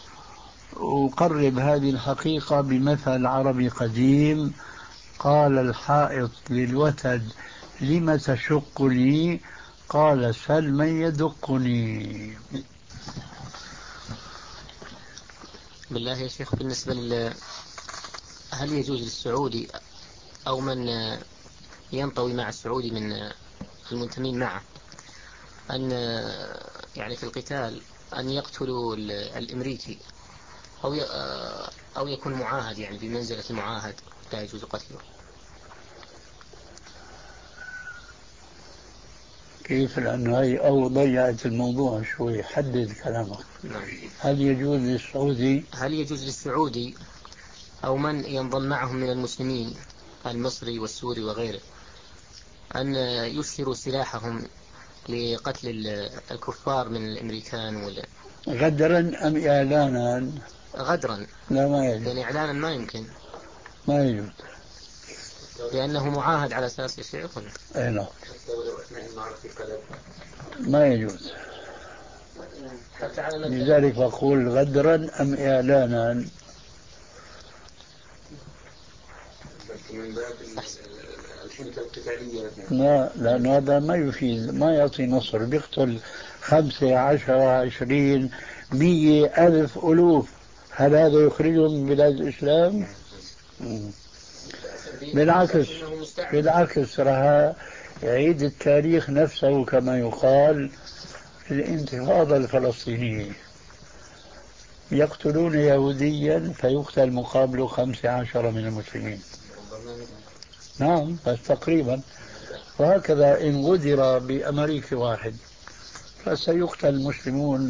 أقرب هذه الحقيقة بمثل عربي قديم: قال الحائط للوتد لم تشقني؟ قال سل من يدقني. بالله يا شيخ، بالنسبة لل هل يجوز للسعودي أو من ينطوي مع السعودي من المنتمين معه أن يعني في القتال أن يقتلوا الأمريكي أو أو يكون معاهد، يعني بمنزلة المعاهد لا يجوز قتله؟ كيف؟ لأنه هي أو ضيعت الموضوع شوي، حدد كلامك. نعم. هل يجوز للسعودي هل يجوز للسعودي أو من ينضم معهم من المسلمين المصري والسوري وغيره أن يسهروا سلاحهم لقتل الكفار من الأمريكان ولا غدرا أم إعلانا؟ غدرا. لا، ما يجوز. يعني إعلانا ما يمكن، ما يجوز لأنه معاهد على أساس الشيء. أي نعم، ما يجوز. لذلك أقول غدرا أم إعلانا. الحنكة القتالية. لا، لأن هذا ما يفيد، ما يعطي نصر. بيقتل خمسة عشر عشرين مية ألف ألوف، هل هذا يخرجهم من بلاد الإسلام؟ بالعكس، بالعكس راح يعيد التاريخ نفسه كما يقال في الانتفاضة الفلسطينية. يقتلون يهوديا فيقتل مقابله خمسة عشر من المسلمين. نعم، بس تقريبا. وهكذا إن غدر بأمريكي واحد فسيقتل المسلمون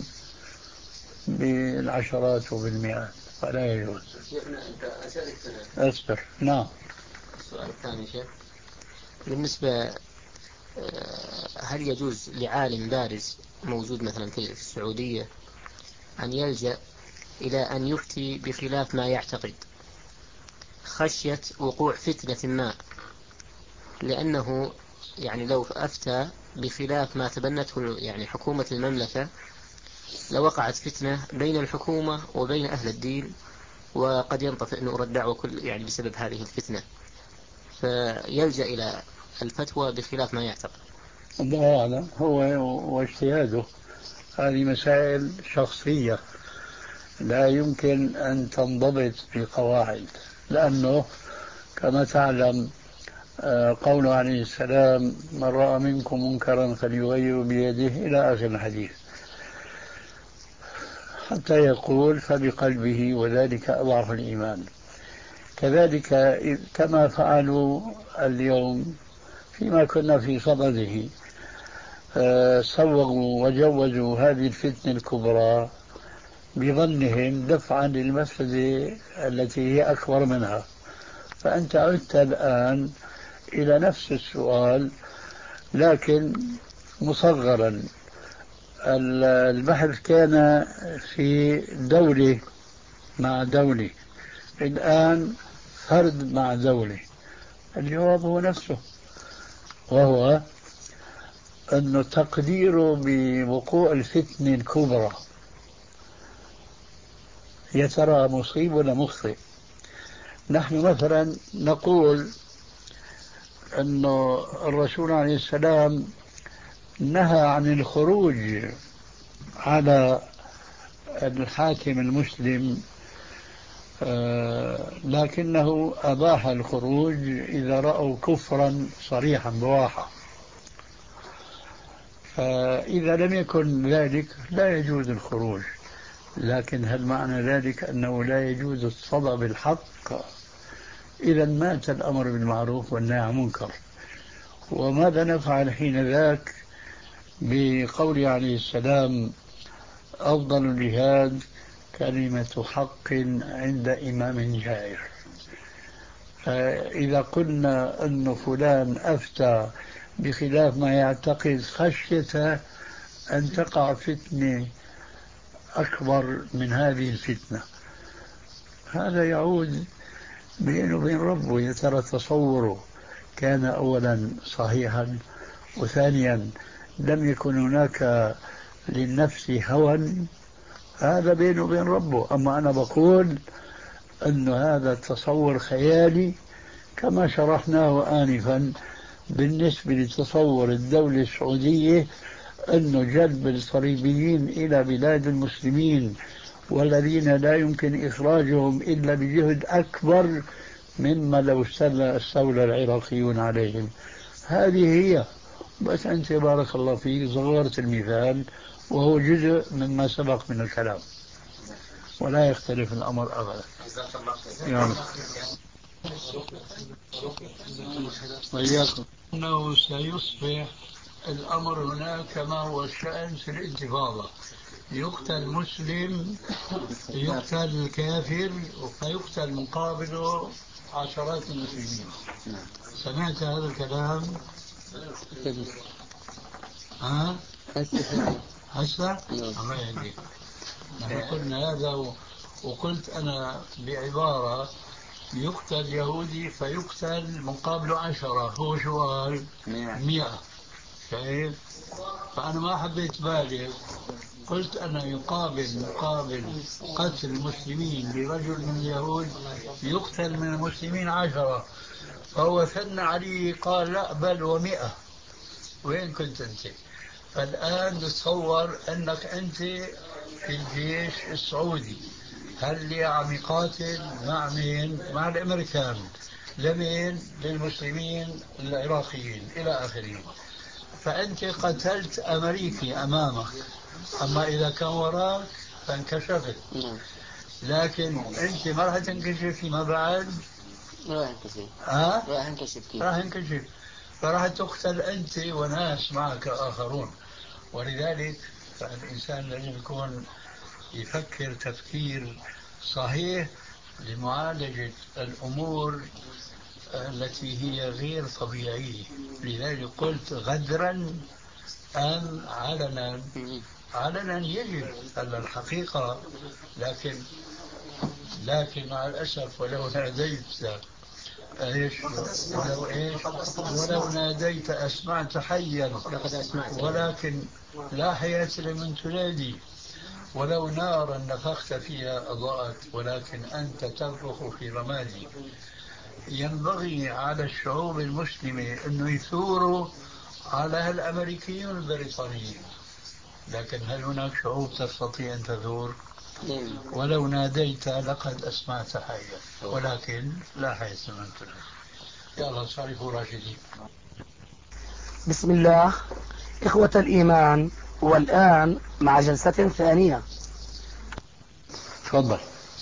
بالعشرات وبالمئات، فلا يجوز. أصبر. نعم. السؤال الثاني شيخ، بالنسبة هل يجوز لعالم بارز موجود مثلا في السعودية أن يلجأ إلى أن يفتي بخلاف ما يعتقد خشية وقوع فتنة ما؟ لأنه يعني لو أفتى بخلاف ما تبنته يعني حكومة المملكة لوقعت فتنة بين الحكومة وبين أهل الدين، وقد ينطفئ نور الدعوة كل يعني بسبب هذه الفتنة، فيلجأ إلى الفتوى بخلاف ما يعتقد. الله أعلم، هو واجتهاده. هذه مسائل شخصية لا يمكن أن تنضبط بقواعد، لأنه كما تعلم قوله عليه السلام: من رأى منكم منكرا فليغير بيده، إلى آخر الحديث، حتى يقول فبقلبه وذلك أضعف الإيمان. كذلك كما فعلوا اليوم فيما كنا في صدده، صوغوا وجوزوا هذه الفتنة الكبرى بظنهم دفعا للمفسدة التي هي أكبر منها. فأنت عدت الآن إلى نفس السؤال لكن مصغرا. البحث كان في دولة مع دولة، الآن فرد مع دولة. الجواب هو نفسه، وهو أن تقديره بوقوع الفتنة الكبرى يا ترى مصيب ولا مخطئ. نحن مثلا نقول أن الرسول عليه السلام نهى عن الخروج على الحاكم المسلم، لكنه أباح الخروج إذا رأوا كفرا صريحا بواحة. فإذا لم يكن ذلك لا يجوز الخروج. لكن هل معنى ذلك أنه لا يجوز الصدى بالحق؟ إذا مات الأمر بالمعروف والنهي عن المنكر. وماذا نفعل حين ذاك بقول عليه السلام: أفضل الجهاد كلمة حق عند إمام جائر. فإذا قلنا أن فلان أفتى بخلاف ما يعتقد خشية أن تقع فتنة أكبر من هذه الفتنة، هذا يعود بينه وبين ربه. يا ترى تصوره كان أولا صحيحا، وثانيا لم يكن هناك للنفس هوى، هذا بينه وبين ربه. أما أنا بقول أن هذا تصور خيالي كما شرحناه آنفا بالنسبة لتصور الدولة السعودية، أنه جلب الصليبيين إلى بلاد المسلمين والذين لا يمكن إخراجهم إلا بجهد أكبر مما لو استولى العراقيون عليهم. هذه هي. بس أنت بارك الله فيك صغرت المثال، وهو جزء مما سبق من الكلام، ولا يختلف الأمر أبدا. يعني وإياكم أنه سيصبح الأمر هناك كما هو الشأن في الانتفاضة، يقتل مسلم، يقتل الكافر، ويقتل مقابله عشرات المسلمين. سمعت هذا الكلام؟ ها؟ هسه؟ الله يهديك. نحن قلنا هذا، وقلت أنا بعبارة يقتل يهودي فيقتل مقابله عشرة، هو شو قال؟ مئة. شايف؟ فأنا ما حبيت بالغ، قلت أنا يقابل مقابل قتل المسلمين لرجل من اليهود يقتل من المسلمين عشرة، فهو ثنى عليه قال لا بل ومئة. وين كنت أنت؟ فالآن تصور أنك أنت في الجيش السعودي، هل اللي عم يقاتل مع مين؟ مع الأمريكان. لمين؟ للمسلمين العراقيين إلى آخره. فأنت قتلت أمريكي أمامك، أما إذا كان وراك فانكشفت. لكن أنت ما راح تنكشف فيما بعد. راح ينكشف. ها؟ راح ينكشف كيف؟ راح ينكشف، فراح تقتل أنت وناس معك آخرون. ولذلك فالإنسان لازم يكون يفكر تفكير صحيح لمعالجة الأمور التي هي غير طبيعية. لذلك قلت غدرا أم علنا. علنا يجب على الحقيقة، لكن لكن مع الأسف ولو ناديت ايش ولو ايش ولو ناديت أسمعت حيا، ولكن لا حياة لمن تنادي. ولو نارا نفخت فيها أضاءت، ولكن أنت تنفخ في رمادي. ينبغي على الشعوب المسلمة أنه يثوروا على الأمريكيين والبريطانيين، لكن هل هناك شعوب تستطيع أن تثور؟ ولو ناديت لقد أسمعت حيا، ولكن لا حياة لمن تنادي. يا الله صارفوا راشدين. بسم الله. إخوة الإيمان، والآن مع جلسة ثانية. تفضل.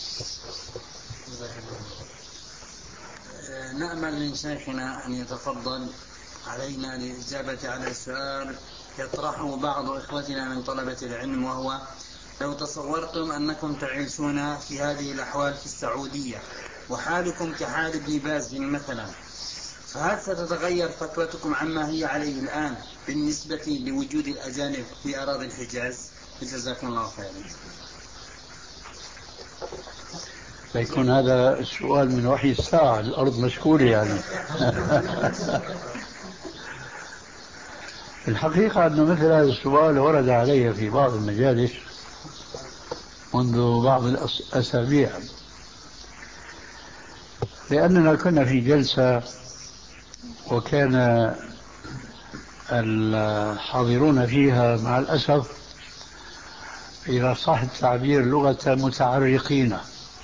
نأمل من شيخنا أن يتفضل علينا للإجابة على السؤال يطرحه بعض إخوتنا من طلبة العلم، وهو: لو تصورتم أنكم تعيشون في هذه الأحوال في السعودية وحالكم كحال ابن باز مثلا، فهل ستتغير فتوتكم عما هي عليه الآن بالنسبة لوجود الأجانب في أراضي الحجاز؟ جزاكم الله خيرا. سيكون هذا السؤال من وحي الساعة، الأرض مشكولة يعني. الحقيقة أن مثل هذا السؤال ورد علي في بعض المجالس منذ بعض الأسابيع، لأننا كنا في جلسة وكان الحاضرون فيها مع الأسف إذا صح التعبير لغة متعرقين،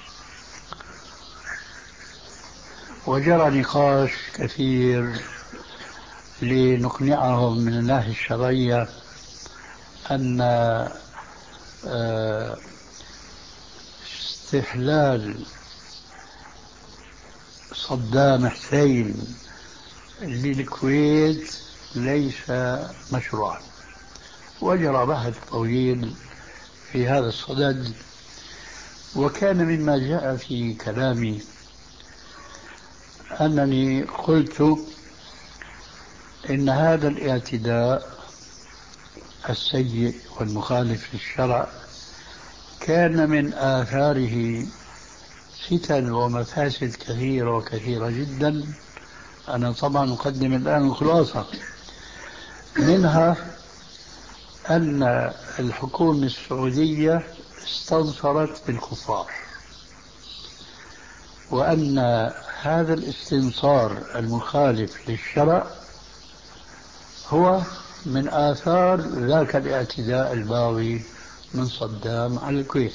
وجرى نقاش كثير لنقنعهم من الناحية الشرعية أن استحلال صدام حسين للكويت ليس مشروعا. وجرى بحث طويل في هذا الصدد، وكان مما جاء في كلامي أنني قلت إن هذا الاعتداء السيء والمخالف للشرع كان من آثاره فتن ومفاسد كثيرة وكثيرة جدا. أنا طبعا أقدم الآن الخلاصة منها أن الحكومة السعودية استنصرت بالكفار، وأن هذا الاستنصار المخالف للشرع هو من آثار ذاك الاعتداء الباغي من صدام على الكويت.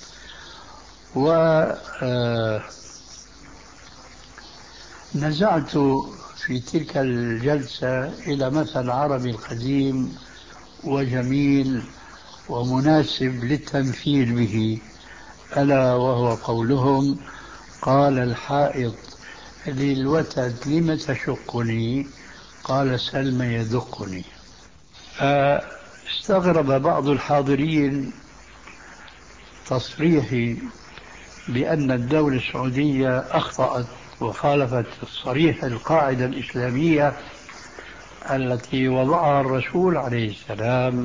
ونزعت في تلك الجلسة إلى مثل عربي قديم وجميل ومناسب للتمثيل به، ألا وهو قولهم: قال الحائط للوتد لم تشقني؟ قال سلم يدقني. استغرب بعض الحاضرين تصريحي بأن الدولة السعودية أخطأت وخالفت الصريح القاعدة الإسلامية التي وضعها الرسول عليه السلام،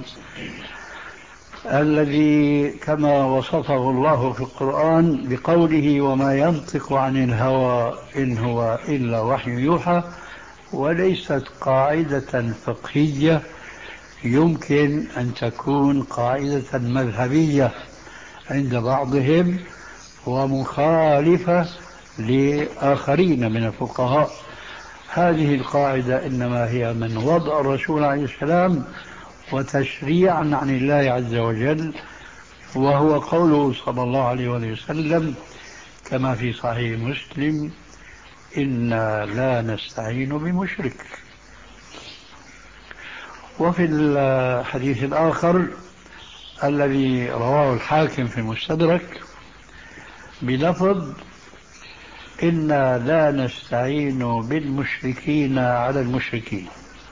الذي كما وصفه الله في القرآن بقوله: وما ينطق عن الهوى إن هو إلا وحي يوحى. وليست قاعدة فقهية، يمكن أن تكون قاعدة مذهبية عند بعضهم ومخالفة لآخرين من الفقهاء. هذه القاعدة إنما هي من وضع الرسول عليه السلام وتشريعا عن الله عز وجل، وهو قوله صلى الله عليه وسلم كما في صحيح مسلم: إنا لا نستعين بمشرك. وفي الحديث الآخر الذي رواه الحاكم في المستدرك بلفظ: إنا لا نستعين بالمشركين على المشركين.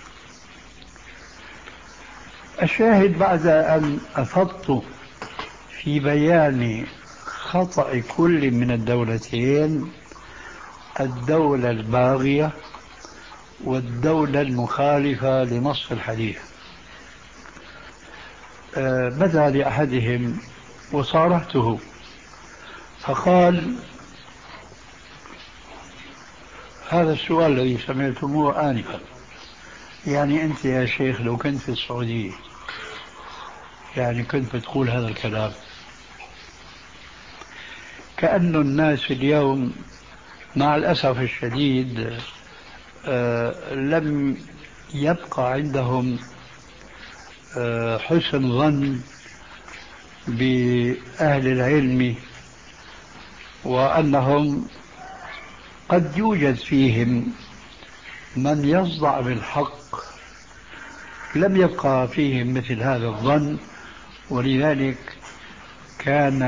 الشاهد بعد أن أفضت في بيان خطأ كل من الدولتين، الدولة الباغية والدولة المخالفة لنص الحديث، بدا لأحدهم وصارحته فقال: هذا السؤال الذي سمعتموه آنفا، يعني أنت يا شيخ لو كنت في السعودية يعني كنت بتقول هذا الكلام؟ كأن الناس اليوم مع الأسف الشديد آه لم يبقى عندهم آه حسن ظن بأهل العلم، وأنهم قد يوجد فيهم من يصدع بالحق، لم يبقى فيهم مثل هذا الظن. ولذلك كان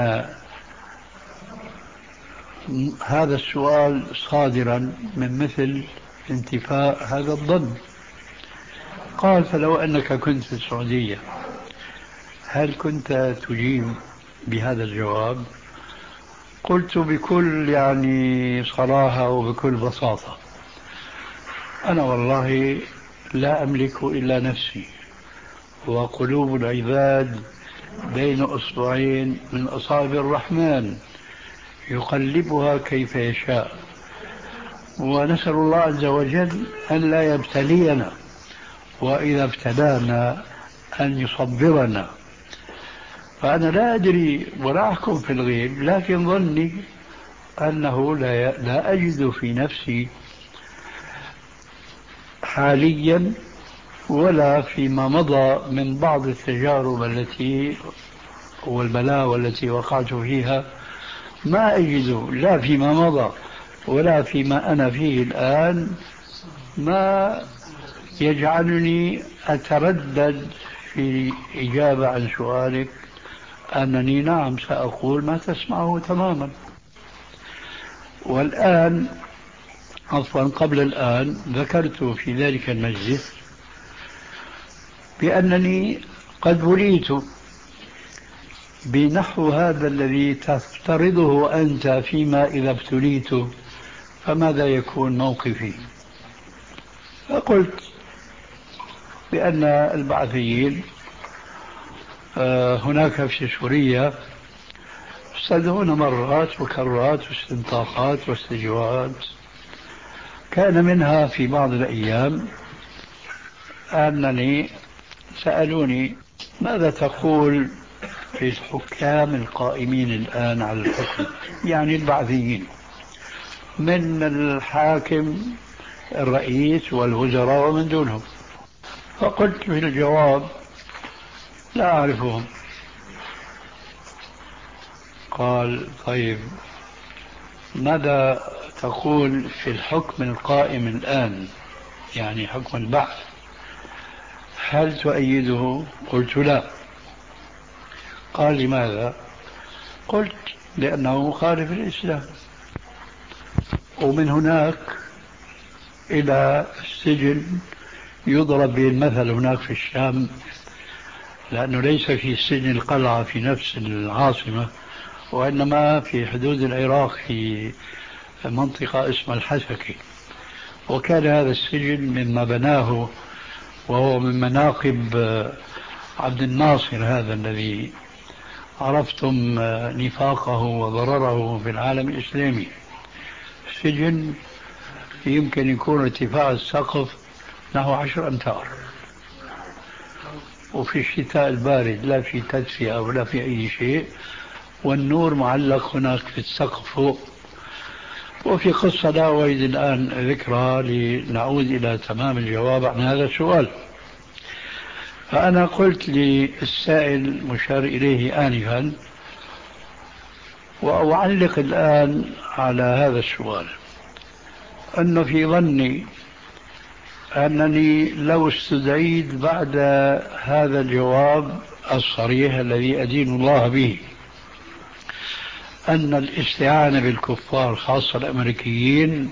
هذا السؤال صادرا من مثل انتفاء هذا الظن. قال: فلو أنك كنت في السعودية هل كنت تجيب بهذا الجواب؟ قلت بكل يعني صراحة وبكل بساطة: أنا والله لا أملك إلا نفسي، وقلوب العباد بين أصبعين من أصابع الرحمن يقلبها كيف يشاء، ونسأل الله عز وجل أن لا يبتلينا، وإذا ابتلانا أن يصبرنا. فأنا لا أدري ولا أحكم في الغيب، لكن ظني أنه لا, لا أجد في نفسي حاليا ولا فيما مضى من بعض التجارب التي والبلاوى التي وقعت فيها، ما أجد لا فيما مضى ولا فيما أنا فيه الآن ما يجعلني أتردد في إجابة عن سؤالك أنني نعم سأقول ما تسمعه تماما. والآن عفوا قبل الآن ذكرت في ذلك المجلس بأنني قد بليت بنحو هذا الذي تفترضه أنت فيما إذا ابتليت فماذا يكون موقفي. فقلت بأن البعثيين هناك في سوريا استدعون مرات وكرات واستنطاقات واستجوابات. كان منها في بعض الأيام أنني سألوني ماذا تقول في الحكام القائمين الآن على الحكم، يعني البعثيين، من الحاكم الرئيس والوزراء ومن دونهم؟ فقلت في الجواب لا أعرفهم. قال طيب ماذا تقول في الحكم القائم الآن، يعني حكم البعث، هل تؤيده؟ قلت لا. قال لماذا؟ قلت لأنه مخالف الإسلام، ومن هناك إلى السجن يضرب به المثل هناك في الشام، لأنه ليس في سجن القلعة في نفس العاصمة، وإنما في حدود العراق في منطقة اسمها الحسكة. وكان هذا السجن مما بناه وهو من مناقب عبد الناصر هذا الذي عرفتم نفاقه وضرره في العالم الإسلامي. سجن يمكن يكون ارتفاع السقف نحو عشر أمتار، وفي الشتاء البارد لا في تدفئة ولا في أي شيء، والنور معلق هناك في السقف فوق. وفي قصة لا أريد الآن ذكرها لنعود إلى تمام الجواب عن هذا السؤال. فأنا قلت للسائل مشار إليه آنفا، وأعلق الآن على هذا السؤال، أنه في ظني أنني لو استدعيت بعد هذا الجواب الصريح الذي أدين الله به أن الاستعانة بالكفار خاصة الأمريكيين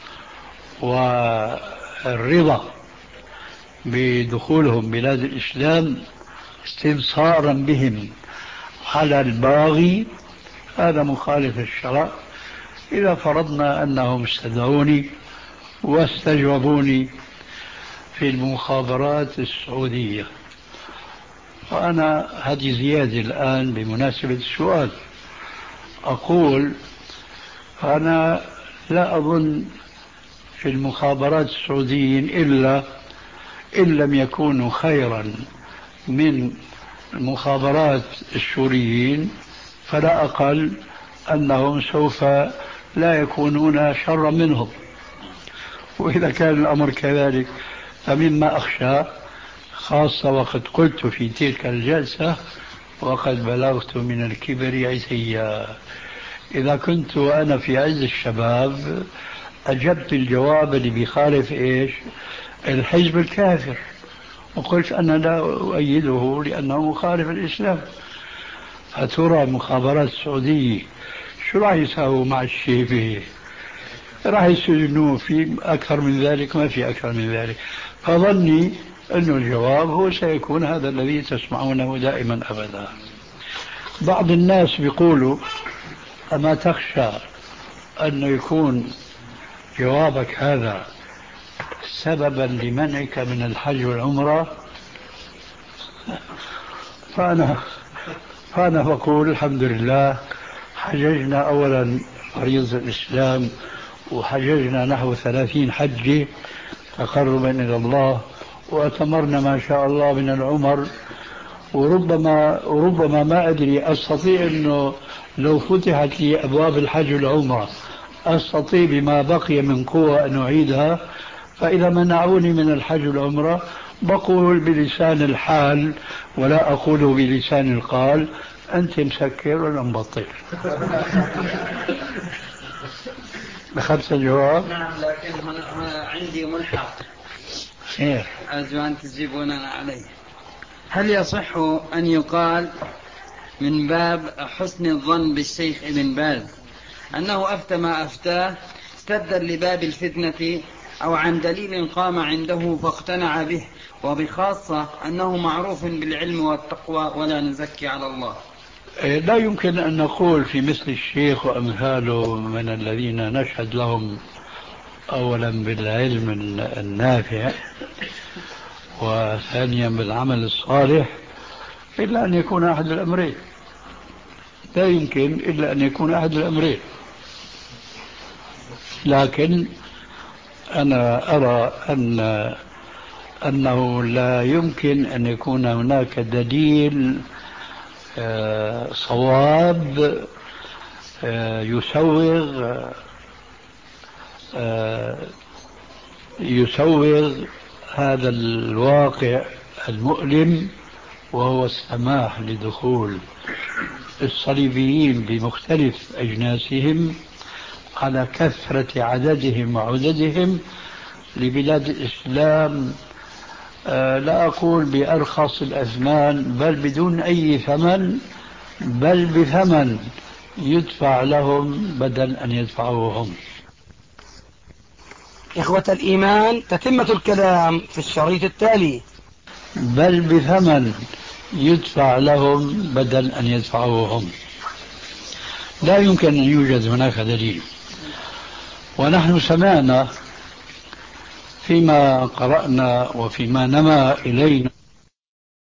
والرضا بدخولهم بلاد الإسلام استنصارا بهم على الباغي، هذا مخالف الشرع. إذا فرضنا أنهم استدعوني واستجوبوني في المخابرات السعودية، وأنا هذه زيادة الآن بمناسبة السؤال، أقول أنا لا أظن في المخابرات السعوديين إلا إن لم يكونوا خيرا من المخابرات السوريين، فلا أقل أنهم سوف لا يكونون شرا منهم. وإذا كان الأمر كذلك فمما أخشى، خاصة وقد قلت في تلك الجلسة وقد بلغت من الكبر عتيا، إذا كنت أنا في عز الشباب أجبت الجواب اللي بيخالف إيش؟ الحزب الكافر، وقلت أنا لا أؤيده لأنه مخالف الإسلام. فترى المخابرات السعودية شو راح يساووا مع الشيبة؟ راح يسجنوه في أكثر من ذلك، ما في أكثر من ذلك. فظني أن الجواب هو سيكون هذا الذي تسمعونه دائما أبدا. بعض الناس بيقولوا أما تخشى أن يكون جوابك هذا سببا لمنعك من الحج والعمرة؟ فأنا فأنا بقول الحمد لله، حججنا أولا فريضة الإسلام، وحججنا نحو ثلاثين حجة تقربا إلى الله، وأتمرنا ما شاء الله من العمر. وربما وربما ما أدري، أستطيع أنه لو فتحت لي أبواب الحج والعمرة أستطيع بما بقي من قوة أن أعيدها. فإذا منعوني من الحج والعمرة بقول بلسان الحال ولا أقول بلسان القال أنت مسكر ولا مبطل. أخذت الجواب؟ نعم، لكن هنا عندي ملحق إيه؟ أرجو أن تجيبوننا عليه. هل يصح أن يقال من باب حسن الظن بالشيخ ابن باز أنه أفتى ما أفتاه سدا لباب الفتنة أو عن دليل قام عنده فاقتنع به، وبخاصة أنه معروف بالعلم والتقوى ولا نزكي على الله؟ لا يمكن أن نقول في مثل الشيخ وأمثاله من الذين نشهد لهم أولا بالعلم النافع وثانيا بالعمل الصالح إلا أن يكون أحد الأمرين. لا يمكن إلا أن يكون أحد الأمرين. لكن أنا أرى أن أنه لا يمكن أن يكون هناك دليل صواب يسوغ يسوغ هذا الواقع المؤلم، وهو السماح لدخول الصليبيين بمختلف أجناسهم على كثرة عددهم وعددهم لبلاد الإسلام، لا أقول بأرخص الأثمان بل بدون أي ثمن، بل بثمن يدفع لهم بدل أن يدفعوه هم. إخوة الإيمان، تتمة الكلام في الشريط التالي. بل بثمن يدفع لهم بدل أن يدفعوه هم. لا يمكن أن يوجد هناك دليل. ونحن سمعنا فيما قرأنا وفيما نما إلينا